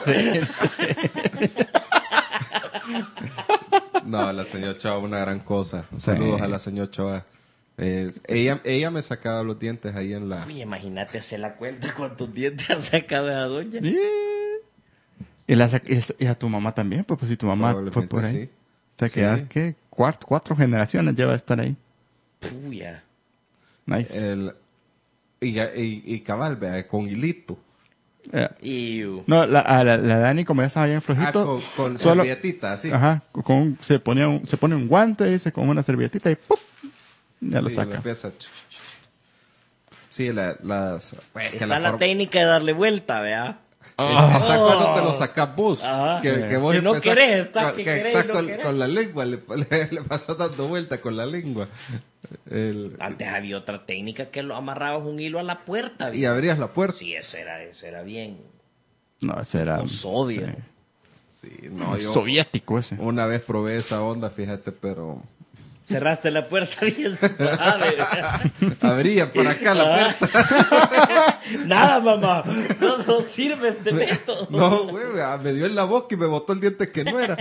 No, la señor Ochoa, una gran cosa. Saludos Sí. a la señor Ochoa. Es- ella, ella me sacaba los dientes ahí en la... Uy, imagínate hacer la cuenta cuántos dientes han sacado esa doña. Sí. Y, la, sac- y a tu mamá también, pues, pues si tu mamá fue Probablemente por ahí. sí. O sea que Sí. ya, ¿qué? Cuatro, cuatro generaciones lleva a estar ahí. Puya. Nice. El, y, y, y cabal, vea, con hilito. Eh, Iu. no, la, a la, la Dani, como ya estaba bien Ah, flojito, con, con solo, servilletita, así. ajá, con un- se, ponía un, se pone un guante, dice, con una servilletita y ¡pum! Ya lo Sí, saca. la empieza. Sí, la, las... pues, que Está la la forma- técnica de darle vuelta, ¿vea? Es- Está Oh. cuando te lo sacas vos. Ajá. Que, Sí. que vos Que no empezás- querés, estás con- que que querés y estás no con, querés. con la lengua, le, le, le pasas dando vuelta con la lengua. El- Antes había otra técnica que lo amarrabas un hilo a la puerta. y ¿vea? abrías la puerta. Sí, eso era, eso era bien. No, ese era... Con sodio. sí. Sí, no, yo Soviético ese. una vez probé esa onda, fíjate, pero... Cerraste la puerta bien suave. ¿verdad? Abría por acá la Ah. puerta. Nada, mamá. No, no sirve este método. No, güey, ah, me dio en la boca y me botó el diente que no era.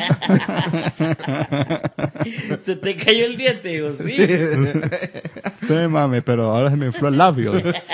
Se te cayó el diente, digo, sí. Sí, mami, pero ahora se me infló el labio.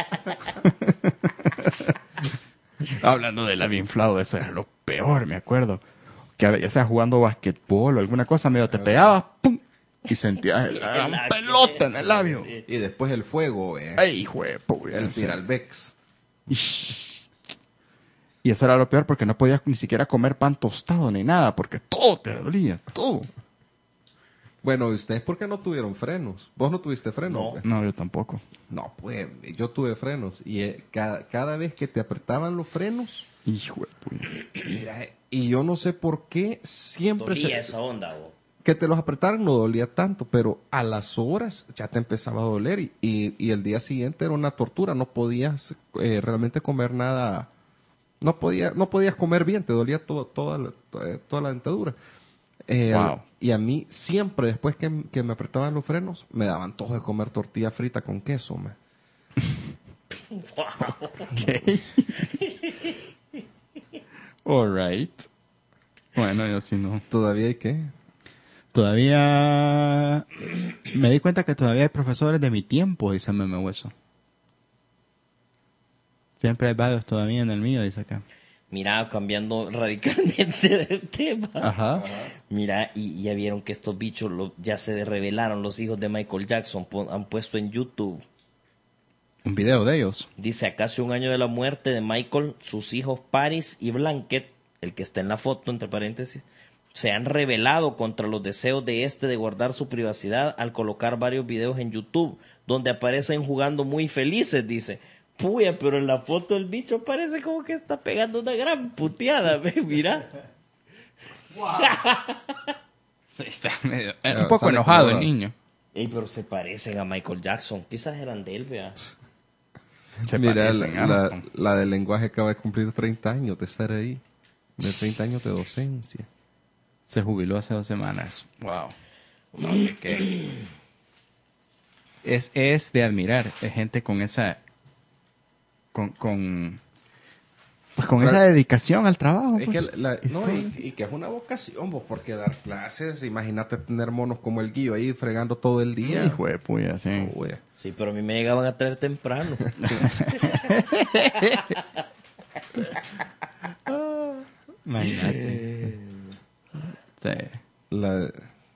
Hablando del labio inflado, eso era lo peor, me acuerdo. Que a veces, ya sea jugando basquetbol o alguna cosa, medio te pegabas, ¡pum! Y sentías el- el la gran labio, pelota en el labio. sí. Y después el fuego, eh. ¡Ay, hijo de puta! El Tiralbex. Ish. Y eso era lo peor porque no podías ni siquiera comer pan tostado ni nada, porque todo te dolía, todo. Bueno, ¿y ustedes por qué no tuvieron frenos? ¿Vos no tuviste frenos? No. güey? No, yo tampoco. No, pues yo tuve frenos. Y eh, cada, cada vez que te apretaban los frenos, Hijo de puta. mira, eh, y yo no sé por qué siempre Dolía se- esa onda, vos. que te los apretaran no dolía tanto, pero a las horas ya te empezaba a doler y, y, y el día siguiente era una tortura, no podías eh, realmente comer nada, no, podía, no podías comer bien, te dolía todo, toda, la, toda, toda la dentadura. Eh, Wow. Y a mí siempre, después que, que me apretaban los frenos, me daban todo de comer tortilla frita con queso. Me. All right. Bueno, yo sí no. ¿Todavía hay qué? Todavía me di cuenta que todavía hay profesores de mi tiempo, dice Meme Hueso. Siempre hay varios todavía en el mío, dice acá. Mira, cambiando radicalmente de tema. Ajá. Mira, y ya vieron que estos bichos lo- ya se revelaron, los hijos de Michael Jackson, pon- han puesto en YouTube. Un video de ellos. Dice, a casi un año de la muerte de Michael, sus hijos Paris y Blanket el que está en la foto, entre paréntesis, se han rebelado contra los deseos de este de guardar su privacidad al colocar varios videos en YouTube, donde aparecen jugando muy felices, dice. Puya, pero en la foto el bicho parece como que está pegando una gran puteada, ¿ve? Mira. Sí, está medio, eh, Ya, un poco sale enojado el como- niño. Ey, pero se parecen a Michael Jackson. Quizás eran de él, vea. Se Mira, la, parecen, ¿ah? la, la del lenguaje acaba de cumplir treinta años de estar ahí. De treinta años de docencia. Se jubiló hace dos semanas. Wow. No sé qué. Es, es de admirar. Es gente con esa... Con... con pues con Claro. esa dedicación al trabajo. Es pues. que la- Y no, todo. y, y que es una vocación, vos, porque dar clases, imagínate tener monos como el Guillo ahí fregando todo el día. Hijo de puya, sí. Oh, güey. Sí, pero a mí me llegaban a traer temprano. Imagínate. Sí. La-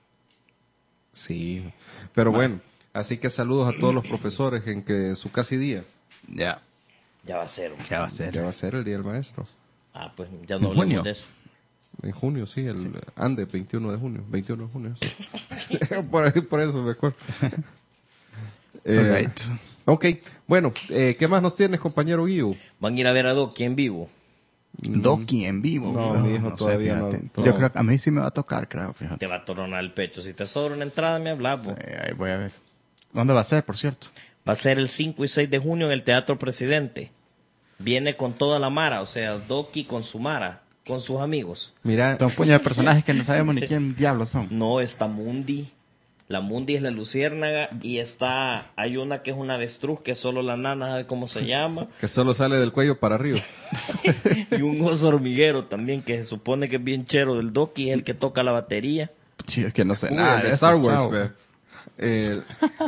Sí, pero bueno, así que saludos a todos los profesores en que en su casi día Ya. Ya va a ser. ¿Qué va a ser? ya va a ser el Día del Maestro. Ah, pues ya no ¿En hablemos junio? de eso. En junio, sí, el Ande, veintiuno de junio. veintiuno de junio, sí. por, ahí- por eso me acuerdo. Eh, Alright. Ok, bueno, eh, ¿qué más nos tienes, compañero Guido? Van a ir a ver a Doki en vivo. Doki en vivo. No, fíjate. mi hijo sé, todavía no- fíjate. no. Yo creo que a mí sí me va a tocar, creo, fíjate. Te va a tornar el pecho. Si te sobra una entrada, me hablas. po. Eh, ahí voy a ver. ¿Dónde va a ser, por cierto? Va a ser el cinco y seis de junio en el Teatro Presidente. Viene con toda la Mara, o sea, Doki con su Mara, con sus amigos. Mira, Está un puño de personajes que no sabemos ni quién diablos son. No, está Mundi. La Mundi es la luciérnaga y está, hay una que es una avestruz que solo la nana sabe cómo se llama. que solo sale del cuello para arriba. Y un oso hormiguero también que se supone que es bien chero del Doki, es el que toca la batería. Chido, es que no sé Uy, nada el de de Star eso, Wars, chavo. ve. Eh,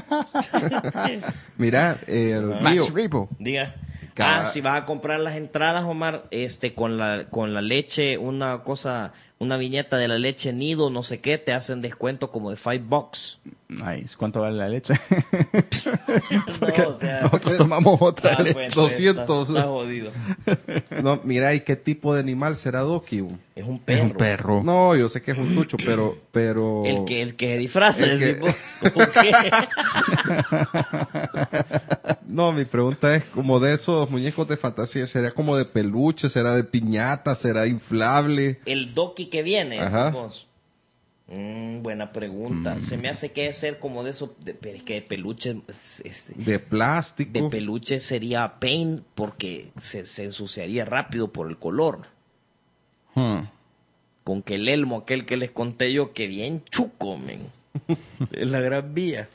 Mira, el Max Guido, Rebo. Diga. Cada- Ah, si vas a comprar las entradas, Omar, este, con la, con la leche, una cosa, una viñeta de la leche nido, no sé qué, te hacen descuento como de five bucks. Nice. ¿Cuánto vale la leche? No, o sea, Nosotros tomamos otra ah, leche. pues, doscientos. Está, está jodido. no, mira, ¿y qué tipo de animal será Doki? Es un Es perro. un perro. No, yo sé que es un chucho, pero, pero. El que, el que se disfraza, El que- decimos. ¿Cómo que? No, mi pregunta es como de esos muñecos de fantasía, ¿será como de peluche, será de piñata, será inflable? El Doki que viene, Ajá. decimos. Mm, buena pregunta. Se me hace que es ser como de eso, de, pero es que de peluche, es- es- De plástico. de peluche sería pain porque se, se ensuciaría rápido por el color. Hmm. Con que el elmo, aquel que les conté yo, que bien chuco, men. Es la gran vía.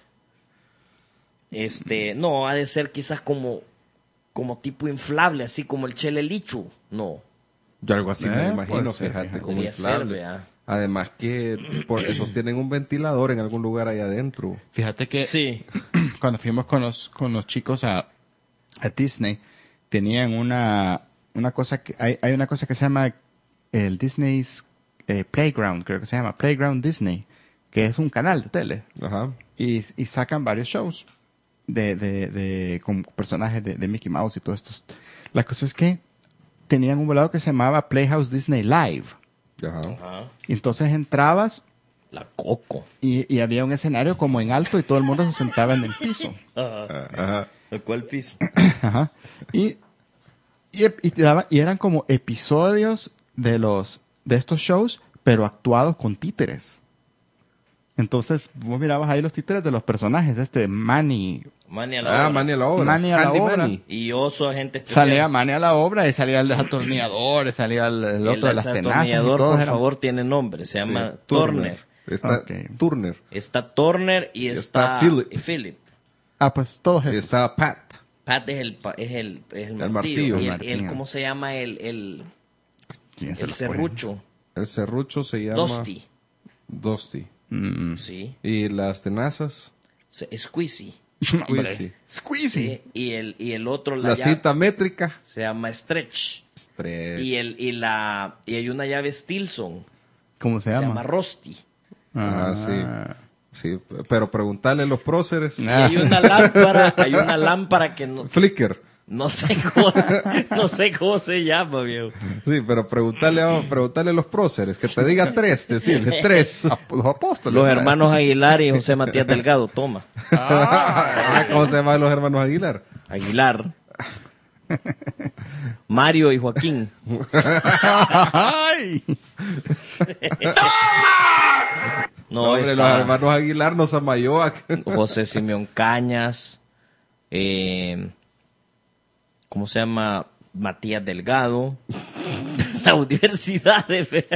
Este, no, ha de ser quizás como, como tipo inflable, así como el Chele Lichu. No. Yo algo así me Eh, lo imagino, puede ser, fíjate, fíjate. como Podría ser, inflable. vea. Además que por esos tienen un ventilador en algún lugar ahí adentro. Fíjate que Sí. cuando fuimos con los, con los chicos a, a Disney, tenían una, una cosa que, hay, hay una cosa que se llama el Disney's eh, Playground, creo que se llama Playground Disney, que es un canal de tele. Ajá. Y, y sacan varios shows de, de, de con personajes de, de Mickey Mouse y todo esto. La cosa es que tenían un volado que se llamaba Playhouse Disney Live. Ajá. Ajá. Y entonces entrabas La Coco. y, y había un escenario como en alto y todo el mundo se sentaba en el piso. Ajá. Ajá. ¿De cuál piso? Ajá. Y, y, y te daba- y eran como episodios de los de estos shows, pero actuados con títeres. Entonces, vos mirabas ahí los títeres de los personajes, este Manny. Manny a la Ah, obra. Manny a la obra. Manny a la Handy obra. Manny. Y Oso, agente especial. Salía Manny a la obra y salía el desatornillador, y salía el, el otro de las tenazas. Y desatornillador, todos por eran- favor, tiene nombre. Se llama Sí, Turner. Está Ok. Turner. Está Turner y Está está, Philip. y Philip. Ah, pues todos esos. Está Pat. Pat es el, pa- es el, es el, El martillo. martillo. Y el, Martillo. el- ¿cómo se llama? El, el, ¿Quién se el los puede? serrucho. El serrucho se llama Dusty. Dusty. Mm. Sí. Y las tenazas, Se- Squeezy. Hombre. Squeezy. Squeezy. Sí. Y el, y el otro la La llave- cinta métrica. se llama Stretch. Stretch. Y el, y la, y hay una llave Stilson. ¿Cómo se Se llama? llama Rusty. Ah, sí. Sí, pero preguntarle a los próceres. Y Ah. hay una lámpara, hay una lámpara que no, Flicker. No sé cómo, no sé cómo se llama, viejo. Sí, pero preguntarle a, preguntarle a los próceres, que te diga tres, decirle tres. Ap- Los apóstoles. Los ¿verdad? hermanos Aguilar y José Matías Delgado, toma. Ah, ¿cómo se llaman los hermanos Aguilar? Aguilar. Mario y Joaquín. ¡Ay! No, No, hombre, está los hermanos Aguilar no se Mayoa. José Simeón Cañas. Eh, ¿Cómo se llama? Matías Delgado. La universidad de...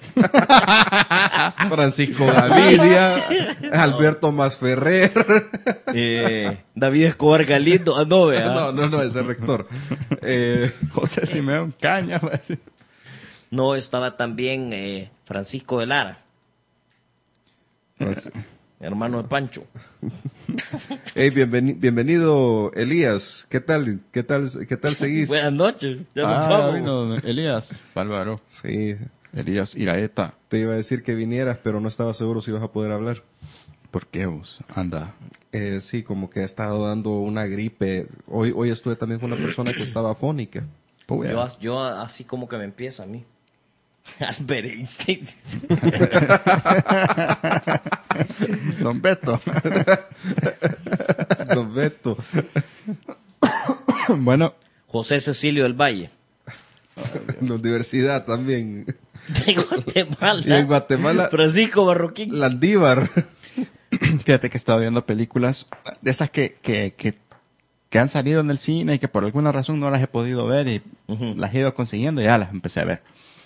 Francisco Gavidia, Alberto Masferrer. eh, David Escobar Galindo. Ah, no, vea. No, no, no, ese es rector. Eh, José Simeón Caña. va a decir. No, estaba también eh, Francisco de Lara, pues, hermano de Pancho. hey, bienveni- bienvenido, Elías. ¿Qué tal? ¿Qué tal? ¿Qué tal seguís? Buenas noches. Ya nos Ah, vamos. vino Elías Bárbaro. Sí, Elías Iraeta. te iba a decir que vinieras, pero no estaba seguro si ibas a poder hablar. ¿Por qué vos? Anda. Eh, sí, como que ha estado dando una gripe. Hoy, hoy estuve también con una persona que estaba afónica. Puya. Yo, as- yo así como que me empieza a mí. Albert Einstein. Don Beto. Don Beto. Bueno, José Cecilio del Valle. La universidad también. De Guatemala. Y en Guatemala, Francisco Barroquín. Landívar. fíjate que he estado viendo películas de esas que, que, que, que han salido en el cine y que por alguna razón no las he podido ver y Ujú. las he ido consiguiendo y ya las empecé a ver.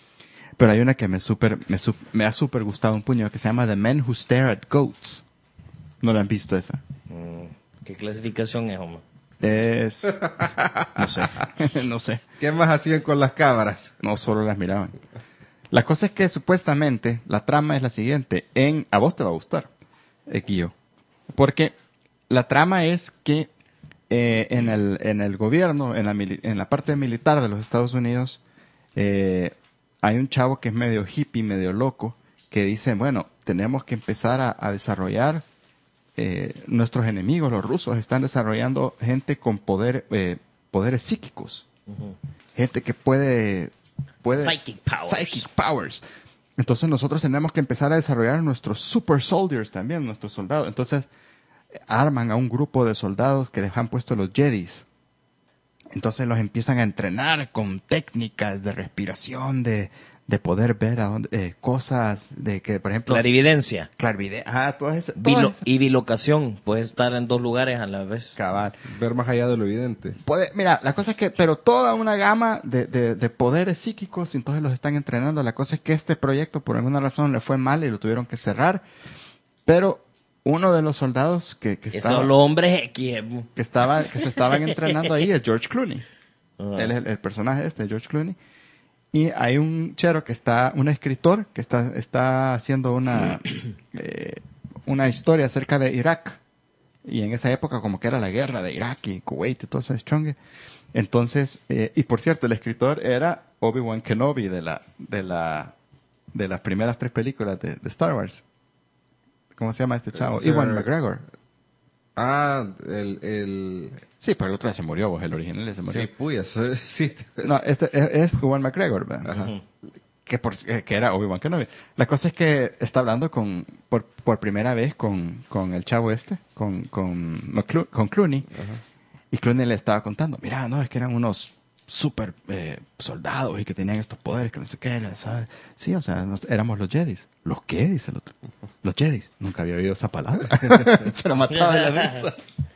Pero hay una que me super, me, su- me ha súper gustado un puño que se llama The Men Who Stare at Goats. ¿No la han visto esa? Mm, ¿Qué clasificación es, hombre? Es... No sé. no sé. ¿Qué más hacían con las cabras? No solo las miraban. La cosa es que supuestamente la trama es la siguiente. En, a vos te va a gustar, Equillo. Porque la trama es que eh, en, el, en el gobierno, en la, mili- en la parte militar de los Estados Unidos, eh, hay un chavo que es medio hippie, medio loco, que dice, bueno, tenemos que empezar a, a desarrollar, eh, nuestros enemigos, los rusos, están desarrollando gente con poder, eh, poderes psíquicos. Gente que puede... puede Psychic powers. Psychic powers. Entonces nosotros tenemos que empezar a desarrollar nuestros super soldiers también, nuestros soldados. Entonces eh, arman a un grupo de soldados que les han puesto los Jedis. Entonces los empiezan a entrenar con técnicas de respiración, de, de poder ver a dónde, eh, cosas, de que, por ejemplo... Clarividencia. Clarivide- ah, todas esas... todas Bilo- esas- y bilocación. Puedes estar en dos lugares a la vez. Cabal. Ver más allá de lo evidente. Puede, mira, la cosa es que, pero toda una gama de, de, de poderes psíquicos, y entonces los están entrenando. La cosa es que este proyecto, por alguna razón, le fue mal y lo tuvieron que cerrar. Pero uno de los soldados que, que, Esos estaba, son los hombres X. eh. que, estaba, que se estaban entrenando ahí es George Clooney. Ajá. Él es el, el personaje este, George Clooney. Y hay un chero que está, un escritor que está, está haciendo una, eh, una historia acerca de Irak. Y en esa época como que era la guerra de Irak y Kuwait y todo ese chongue. Entonces, eh, y por cierto, el escritor era Obi-Wan Kenobi de la, de la, de las primeras tres películas de, de Star Wars. ¿Cómo se llama este chavo? Sir- Ewan McGregor. Ah, el... el... Sí, pero el otro ya se murió, vos, el original ya se murió. Sí, puyas. eh, Sí. No, este es, es Ewan McGregor, ¿verdad? Ajá. Que, por, eh, que era Obi-Wan Kenobi. La cosa es que está hablando con por, por primera vez con, con el chavo este, con, con, no, Clo- con Clooney. Y Clooney le estaba contando, mira, no, es que eran unos super eh, soldados y que tenían estos poderes, que no sé qué, ¿sabes? Sí, o sea, nos- éramos los Jedis. ¿Los qué? Dice el otro. Los Jedis. Nunca había oído esa palabra. Pero mataba de la risa.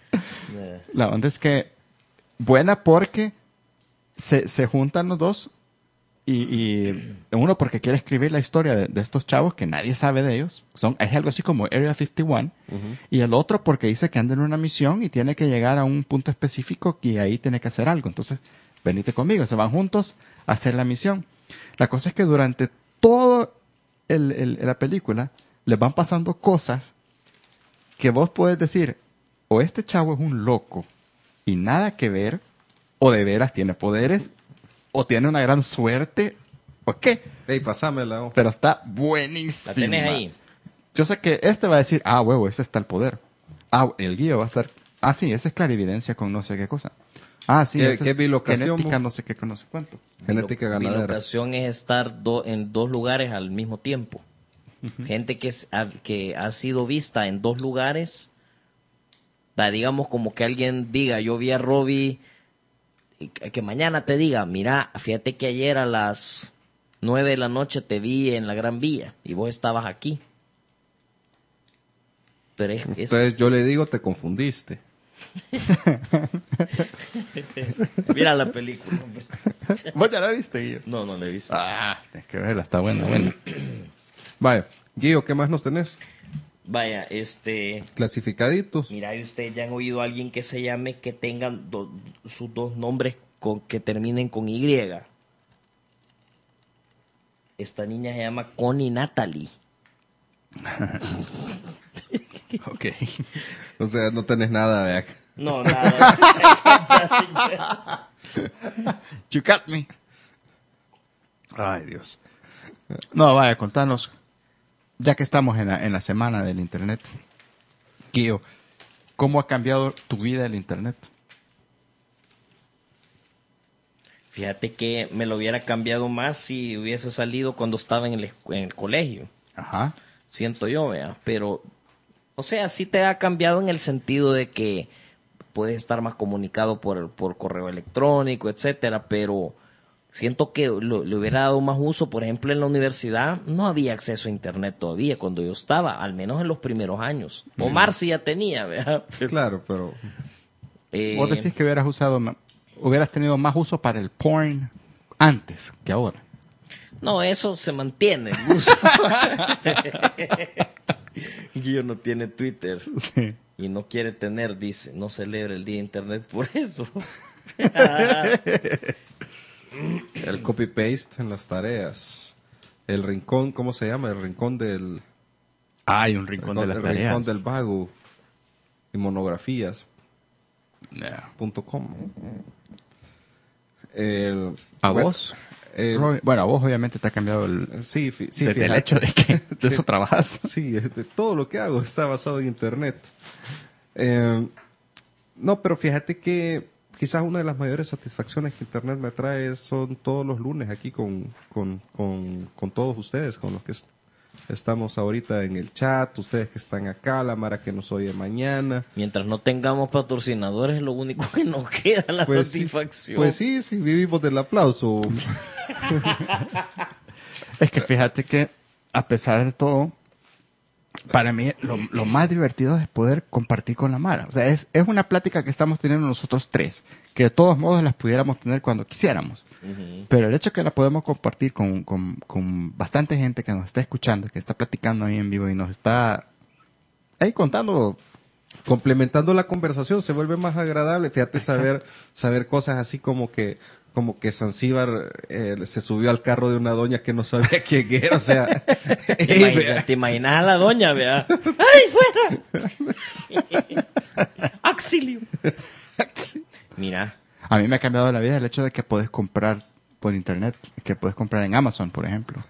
La onda es que buena porque se, se juntan los dos y, y uno porque quiere escribir la historia de, de estos chavos que nadie sabe de ellos. Son, es algo así como Area cincuenta y uno. Y el otro porque dice que anda en una misión y tiene que llegar a un punto específico y ahí tiene que hacer algo. Entonces, venite conmigo. Se van juntos a hacer la misión. La cosa es que durante toda la película les van pasando cosas que vos podés decir, o este chavo es un loco y nada que ver, o de veras tiene poderes, o tiene una gran suerte, o qué. Ey, pasámela. oh. Pero está La buenísima. tenés ahí. Yo sé que este va a decir, ah, huevo, ese está el poder. Ah, el guío va a estar, ah, sí, ese es clarividencia con no sé qué cosa. Ah, sí, ¿Qué- esa qué es bilocación, genética, vos? no sé qué, no sé cuánto. Genética ganadera. Bilocación es estar do- en dos lugares al mismo tiempo. Gente que, es, ha, que ha sido vista en dos lugares, da, digamos como que alguien diga, yo vi a Robbie, y que que mañana te diga, mira, fíjate que ayer a las nueve de la noche te vi en la Gran Vía y vos estabas aquí. Pero es, es- Entonces yo le digo, te confundiste. mira la película, hombre. ¿Vos ya la viste, Guillo? No, no la he visto. Ah, tienes que verla, está buena, buena. Vaya, Guillo, ¿qué más nos tenés? Vaya, este, Clasificaditos. mira, y ustedes ya han oído a alguien que se llame, que tengan do- sus dos nombres con, que terminen con Y. Esta niña se llama Connie Natalie. Ok. O sea, no tenés nada, vea. No, nada. You got me. Ay, Dios. No, vaya, contanos, ya que estamos en la, en la semana del Internet, Guillo, ¿cómo ha cambiado tu vida el Internet? Fíjate que me lo hubiera cambiado más si hubiese salido cuando estaba en el, escu- en el colegio. Ajá. Siento yo, vea. Pero, o sea, sí te ha cambiado en el sentido de que puedes estar más comunicado por, por correo electrónico, etcétera, pero siento que lo- le hubiera dado más uso. Por ejemplo, en la universidad no había acceso a internet todavía cuando yo estaba, al menos en los primeros años. Omar sí ya tenía, ¿verdad? Pero, Claro, pero eh, Vos decís que hubieras usado, ma- hubieras tenido más uso para el porn antes que ahora. no, eso se mantiene. el uso. Guillo no tiene Twitter Sí. y no quiere tener, dice, no celebra el día de internet por eso. el copy-paste en las tareas. El rincón, ¿cómo se llama? El rincón del... Hay un rincón de las el tareas. rincón del vago. Y monografías Yeah. punto com. El, ¿A bueno, vos? el- Roy- bueno, a vos obviamente te ha cambiado el, sí, fi- sí, desde el fíjate. hecho de que de eso trabajas. Sí, este, todo lo que hago está basado en internet. Eh, no, pero fíjate que quizás una de las mayores satisfacciones que internet me trae son todos los lunes aquí con, con, con, con todos ustedes, con los que est- estamos ahorita en el chat, ustedes que están acá, la Mara que nos oye mañana. Mientras no tengamos patrocinadores, es lo único que nos queda, la Pues sí, satisfacción. pues sí, sí, vivimos del aplauso. Es que fíjate que, a pesar de todo, para mí lo, lo más divertido es poder compartir con la Mara. O sea, es, es una plática que estamos teniendo nosotros tres, que de todos modos las pudiéramos tener cuando quisiéramos. Ujú. Pero el hecho que la podemos compartir con, con, con bastante gente que nos está escuchando, que está platicando ahí en vivo y nos está ahí contando. Complementando la conversación se vuelve más agradable. Fíjate, Exacto. saber saber cosas así como que como que Zanzíbar eh, se subió al carro de una doña que no sabía quién era, o sea, ¿Te, ey, imaginas, vea. te imaginas a la doña, vea? ¡Ay, fuera! ¡Auxilio! Mira, A mí me ha cambiado la vida el hecho de que puedes comprar por internet, que puedes comprar en Amazon, por ejemplo.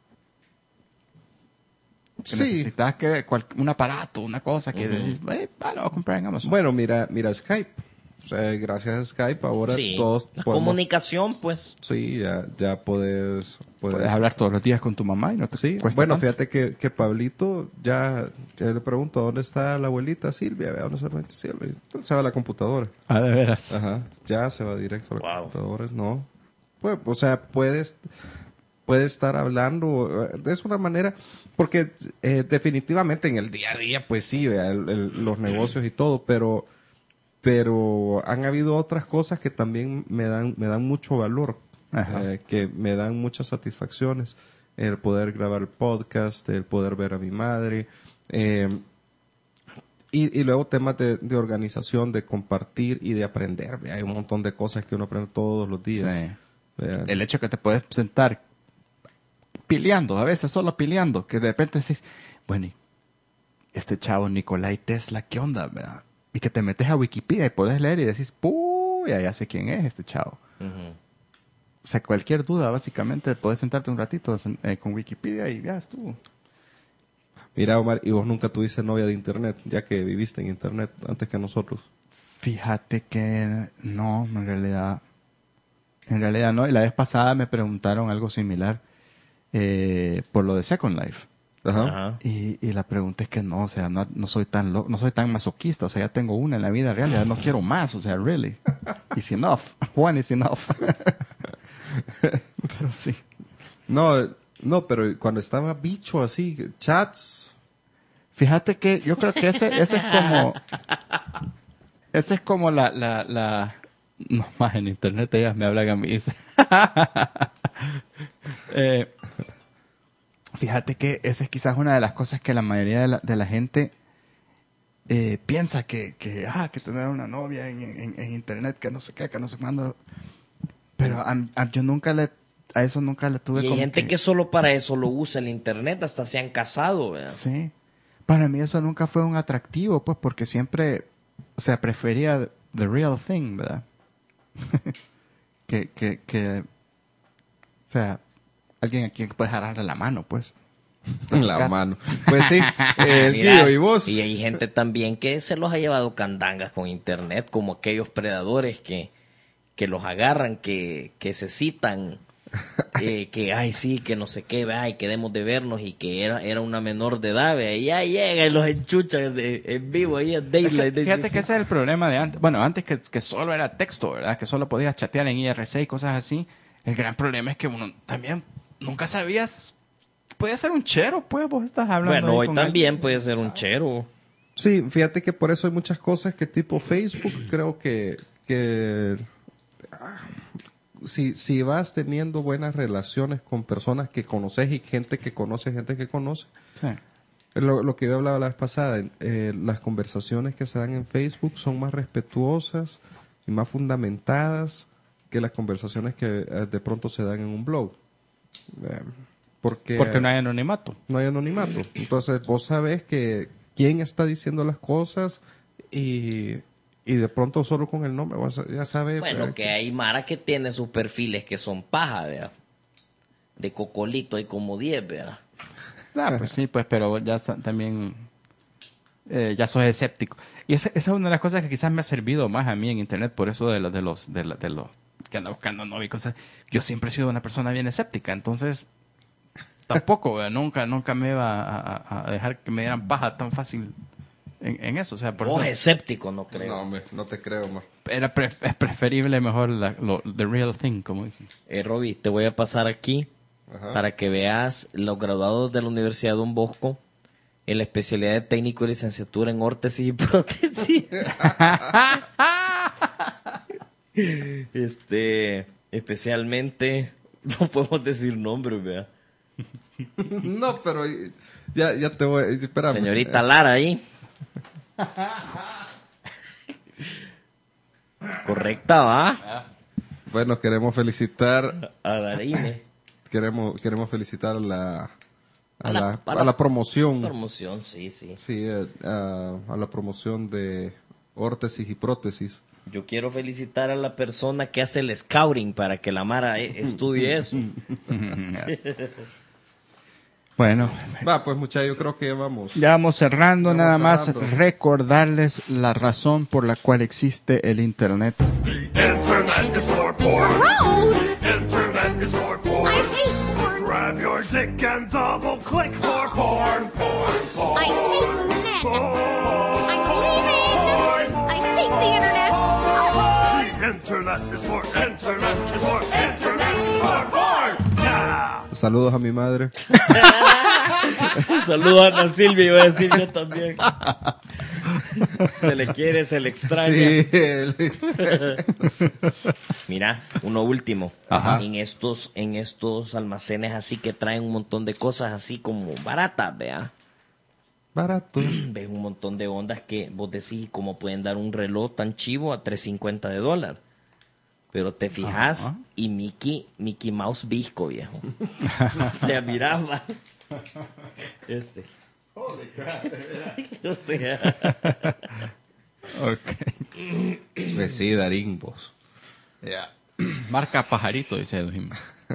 Que Sí. necesitas que cual- un aparato, una cosa que dices, "Eh, va, lo voy a comprar en Amazon". Bueno, mira, mira Skype. O sea, gracias a Skype ahora sí, todos la podemos- comunicación, pues. sí, ya ya puedes puedes, Puedes hablar todos los días con tu mamá y no te Sí, cuesta bueno, tanto. fíjate que, que Pablito ya, ya le pregunto dónde está la abuelita Silvia, vea dónde está la abuelita Silvia. Entonces se va a la computadora. Ah, de veras. Ajá, ya se va directo a la Wow. computadora, no. Pues, o sea, puedes puede estar hablando, eh, es una manera, porque eh, definitivamente en el día a día, pues sí, vea, el- el- los negocios y todo, pero pero han habido otras cosas que también me dan me dan mucho valor, Ajá. eh, que me dan muchas satisfacciones, el poder grabar el podcast, el poder ver a mi madre, eh, y, y luego temas de, de organización, de compartir y de aprender. Vea, hay un montón de cosas que uno aprende todos los días. Sí. Vea. El hecho que te puedes sentar pileando, a veces solo pileando, que de repente decís, bueno, y este chavo Nikolai Tesla, ¿qué onda? ¿Verdad? Y que te metes a Wikipedia y puedes leer y decís, ¡puh! Ya, ya sé quién es este chavo. Ujú. O sea, cualquier duda, básicamente, puedes sentarte un ratito eh, con Wikipedia y ya estuvo. Mira, Omar, y vos nunca tuviste novia de internet, ya que viviste en internet antes que nosotros. Fíjate que no, en realidad, en realidad no. Y la vez pasada me preguntaron algo similar eh, por lo de Second Life. Ajá. Ajá. Y, y la pregunta es que no, o sea, no, no soy tan lo, no soy tan masoquista, o sea, ya tengo una en la vida real, ya no quiero más, o sea, really. It's enough. One is enough. Pero sí. No, no, pero cuando estaba bicho así, chats. Fíjate que yo creo que ese, ese es como, ese es como la, la, la, no más en internet ellas me hablan a mí. dice. eh, Fíjate que esa es quizás una de las cosas que la mayoría de la, de la gente eh, piensa que, que, ah, que tener una novia en, en, en internet, que no sé qué, que no sé cuándo. Pero a, a, yo nunca le, a eso nunca le tuve Y hay como gente que... solo para eso lo usa el internet, hasta se han casado, ¿verdad? Sí. Para mí eso nunca fue un atractivo, pues, porque siempre, o sea, prefería the real thing, ¿verdad? que, que, que, o sea, alguien a quien puedes agarrarle la mano, pues. La mano. Pues sí, el Mira, Guido y vos. Y hay gente también que se los ha llevado candangas con internet, como aquellos predadores que, que los agarran, que, que se citan, eh, que ay sí, que no sé qué, ay, que debemos de vernos, y que era, era una menor de edad, ¿ve? Y ya llega y los enchuchan de- en vivo ahí en Daylight. Fíjate que ese es el problema de antes. Bueno, antes que, que solo era texto, ¿verdad? Que solo podías chatear en I R C y cosas así. El gran problema es que uno también nunca sabías. Podía ser un chero, pues, vos estás hablando. Bueno, ahí hoy con también alguien. puede ser un chero. Sí, fíjate que por eso hay muchas cosas que tipo Facebook, creo que, que ah, si, si vas teniendo buenas relaciones con personas que conoces y gente que conoce, gente que conoce, Sí. lo, lo que yo hablaba la vez pasada, eh, las conversaciones que se dan en Facebook son más respetuosas y más fundamentadas que las conversaciones que eh, de pronto se dan en un blog. Eh, porque, Porque no hay anonimato. no hay anonimato. Entonces vos sabés que quién está diciendo las cosas y, y de pronto solo con el nombre vos ya sabes. Bueno, eh, que hay Mara que tiene sus perfiles que son paja, ¿verdad? De cocolito hay como diez, ¿verdad? Ah, pues sí, pues, pero ya sa- también eh, ya sos escéptico. Y esa, esa es una de las cosas que quizás me ha servido más a mí en internet, por eso de los de los de, la- de los que ando buscando novio y cosas. Yo siempre he sido una persona bien escéptica, entonces tampoco, ¿verdad? nunca nunca me iba a, a- a dejar que me dieran paja tan fácil en, en eso, o sea, por Vos eso escéptico, no creo. no, hombre, no te creo más. era pre- es preferible mejor la, lo, the real thing, como dicen. Eh, Roby, te voy a pasar aquí Ajá. para que veas los graduados de la Universidad Don Bosco en la especialidad de técnico y licenciatura en órtesis y prótesis. este, especialmente, no podemos decir nombres, ¿verdad? No, pero ya, ya te voy. Espérame. Señorita Lara ahí. Correcta, ¿va? Bueno, queremos felicitar, A Darine. queremos queremos felicitar a la a, A la- la, a la- a la promoción, Promoción, sí, sí. sí, eh, a, a la promoción de órtesis y prótesis. Yo quiero felicitar a la persona que hace el scouting para que la Mara eh, estudie eso. Bueno, Va, pues muchachos, yo creo que ya vamos. ya vamos cerrando, Vamos nada más cerrando. recordarles la razón por la cual existe el internet. Internet is for porn. Gross! Internet is for porn. I hate porn. Grab your dick and double click for porn, porn, porn. I hate net. Porn. I'm leaving. I hate the internet. Oh. The internet is for internet is for internet is for porn. Yeah. Saludos a mi madre. Saludos a Ana Silvia, iba a decir yo también. Se le quiere, se le extraña. Sí, el- Mira, uno último. Ajá. En estos, en estos almacenes así que traen un montón de cosas así como baratas, vea. barato. Ves un montón de ondas que vos decís cómo pueden dar un reloj tan chivo a tres cincuenta de dólar. Pero te fijas Ajá. y Mickey, Mickey Mouse visco, viejo. O sea, miraba. Este. O sea. Okay. Pues sí, Darín, vos. Marca pajarito, dice Edwin.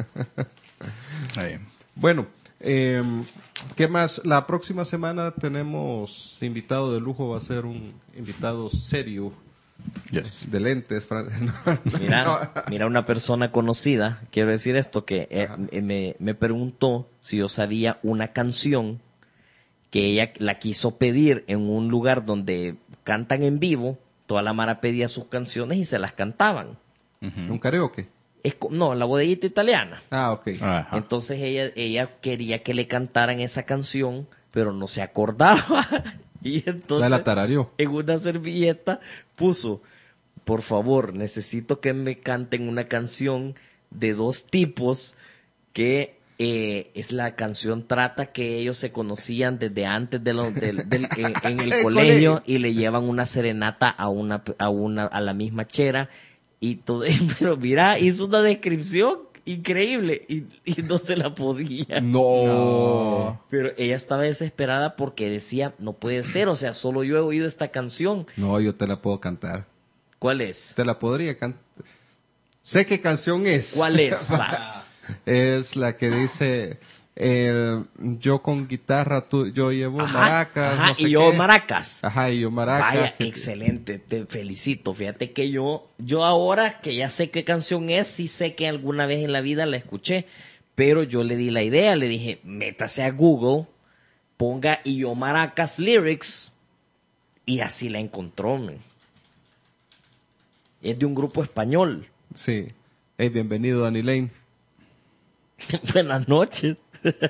Ahí. Bueno, eh, ¿qué más? La próxima semana tenemos invitado de lujo, va a ser un invitado serio. Yes. de lentes. Fran- Mira, mira una persona conocida, quiero decir esto, que eh, eh, me, me preguntó si yo sabía una canción que ella la quiso pedir en un lugar donde cantan en vivo, toda la mara pedía sus canciones y se las cantaban. ¿Un karaoke? Es, co- no, la bodeguita italiana. Ah, ok. Ajá. Entonces ella, ella quería que le cantaran esa canción, pero no se acordaba. Y La entonces la tarareó. en una servilleta puso, por favor, necesito que me canten una canción de dos tipos que eh, es la canción trata que ellos se conocían desde antes de lo- del- del- en, en el El colegio colegio. y le llevan una serenata a una a una a la misma chera y todo. Pero mira, hizo una descripción increíble y, y no se la podía. No. Pero ella estaba desesperada porque decía, no puede ser, o sea, solo yo he oído esta canción. No, yo te la puedo cantar. ¿Cuál es? Te la podría cantar. Sé qué canción es. ¿Cuál es? Va. Es la que dice, el, yo con guitarra, tú, yo llevo Ajá, maracas. ajá, no sé y yo qué. maracas. Ajá, y yo maracas. Vaya, que- excelente, te felicito. Fíjate que yo, yo ahora que ya sé qué canción es, sí sé que alguna vez en la vida la escuché, pero yo le di la idea, le dije, métase a Google, ponga y yo maracas lyrics, y así la encontró, men. Es de un grupo español. Sí. Hey, bienvenido, Danny Lane. Buenas noches.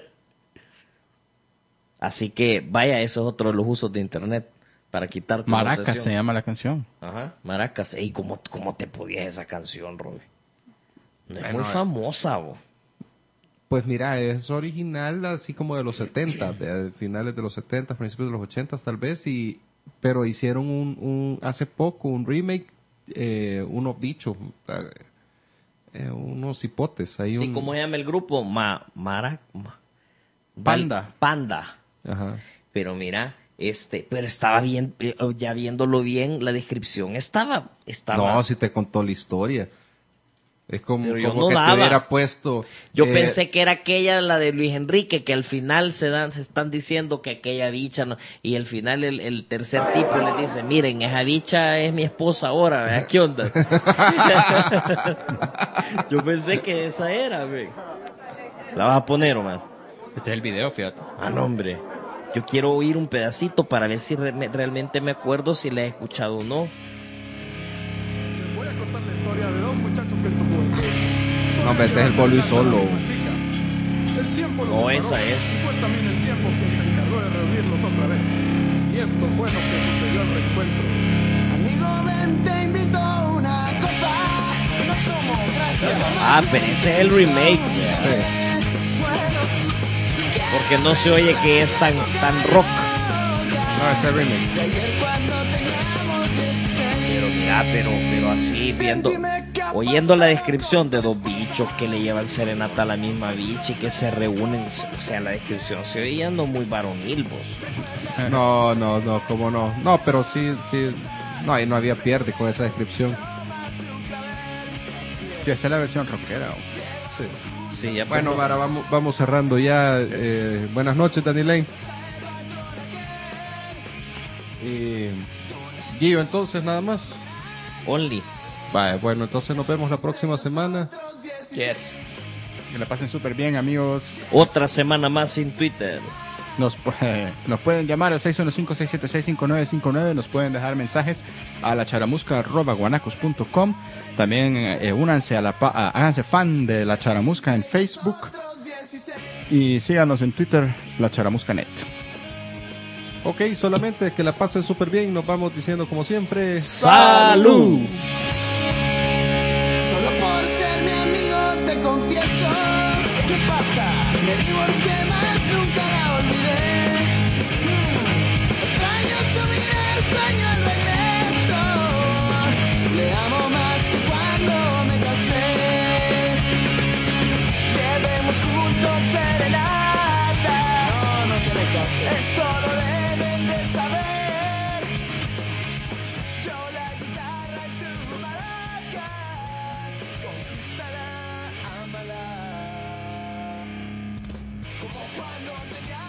Así que, vaya, eso es otro de los usos de internet para quitarte la Maracas obsesión. se llama la canción. Ajá, Maracas. Ey, ¿cómo, cómo te podías esa canción, Roby? No es Bueno, muy eh. famosa, bo. Pues mira, es original así como de los setenta, de finales de los setenta, principios de los ochenta tal vez, y pero hicieron un, un hace poco un remake, eh, unos bichos, eh, eh, unos hipotes. Ahí Sí, un- ¿cómo se llama el grupo? Ma, Mara, Ma- Panda. Panda. Ajá. Pero mira, este, pero estaba bien, eh, ya viéndolo bien, la descripción estaba, estaba. No, si te contó la historia. Es como, Pero yo como no que daba. te hubiera puesto... Yo eh, pensé que era aquella, la de Luis Enrique, que al final se dan, se están diciendo que aquella bicha, no, y al final el, el tercer tipo le dice, miren, esa bicha es mi esposa ahora, ¿verdad? ¿Qué onda? Yo pensé que esa era, güey. La vas a poner, Omar. Este es el video, fíjate. Ah, no, hombre. Yo quiero oír un pedacito para ver si re- me- realmente me acuerdo si la he escuchado o no. Les voy a contar la historia de dos muchachos que en su juventud. No, hombre, ese es el Bolo y Solo. El tiempo los No, separó, esa es. Y fue también el tiempo quien se encargó de reunirlos otra vez. Y esto fue lo que sucedió al reencuentro. Amigo, ven, te invito a una copa. No tomo gracias. Ah, pero ese es el remake. sí. Porque no se oye que es tan, tan rock. No, ese remake. Pero mira, pero, pero así, viendo, oyendo la descripción de dos bichos que le llevan serenata a la misma bicha y que se reúnen, o sea, la descripción se oía no muy varonil, vos. No, no, no, cómo no. No, pero sí, sí. No, ahí no había pierde con esa descripción. Sí, esta es la versión rockera. Sí. Sí, ya Bueno, fue- Mara, vamos, vamos cerrando ya. Eh, buenas noches, Danny Lane. Y Guillo, entonces, nada más. Only. Vale, bueno, entonces nos vemos la próxima semana. Yes. Que la pasen súper bien, amigos. Otra semana más sin Twitter. Nos, pu- eh, nos pueden llamar al seis uno cinco, seis siete seis, cinco nueve cinco nueve. Nos pueden dejar mensajes a la charamusca arroba guanacos punto com. También eh, únanse a la pa- a- háganse fan de la Charamusca en Facebook. Y síganos en Twitter, la Charamusca Net. Ok, solamente que la pasen súper bien. Nos vamos diciendo como siempre. ¡Salud! Solo por ser mi amigo te confieso. ¿Qué pasa? Me divorcié más, nunca la olvidé. Mm, Extraño su mirar, sueño el regreso. Le amo más que cuando me casé. Llevemos juntos serenata. No, no te me cases. Esto lo deben de saber. Yo la guitarra y tú maracas. Conquístala, ámala. Como cuando teníamos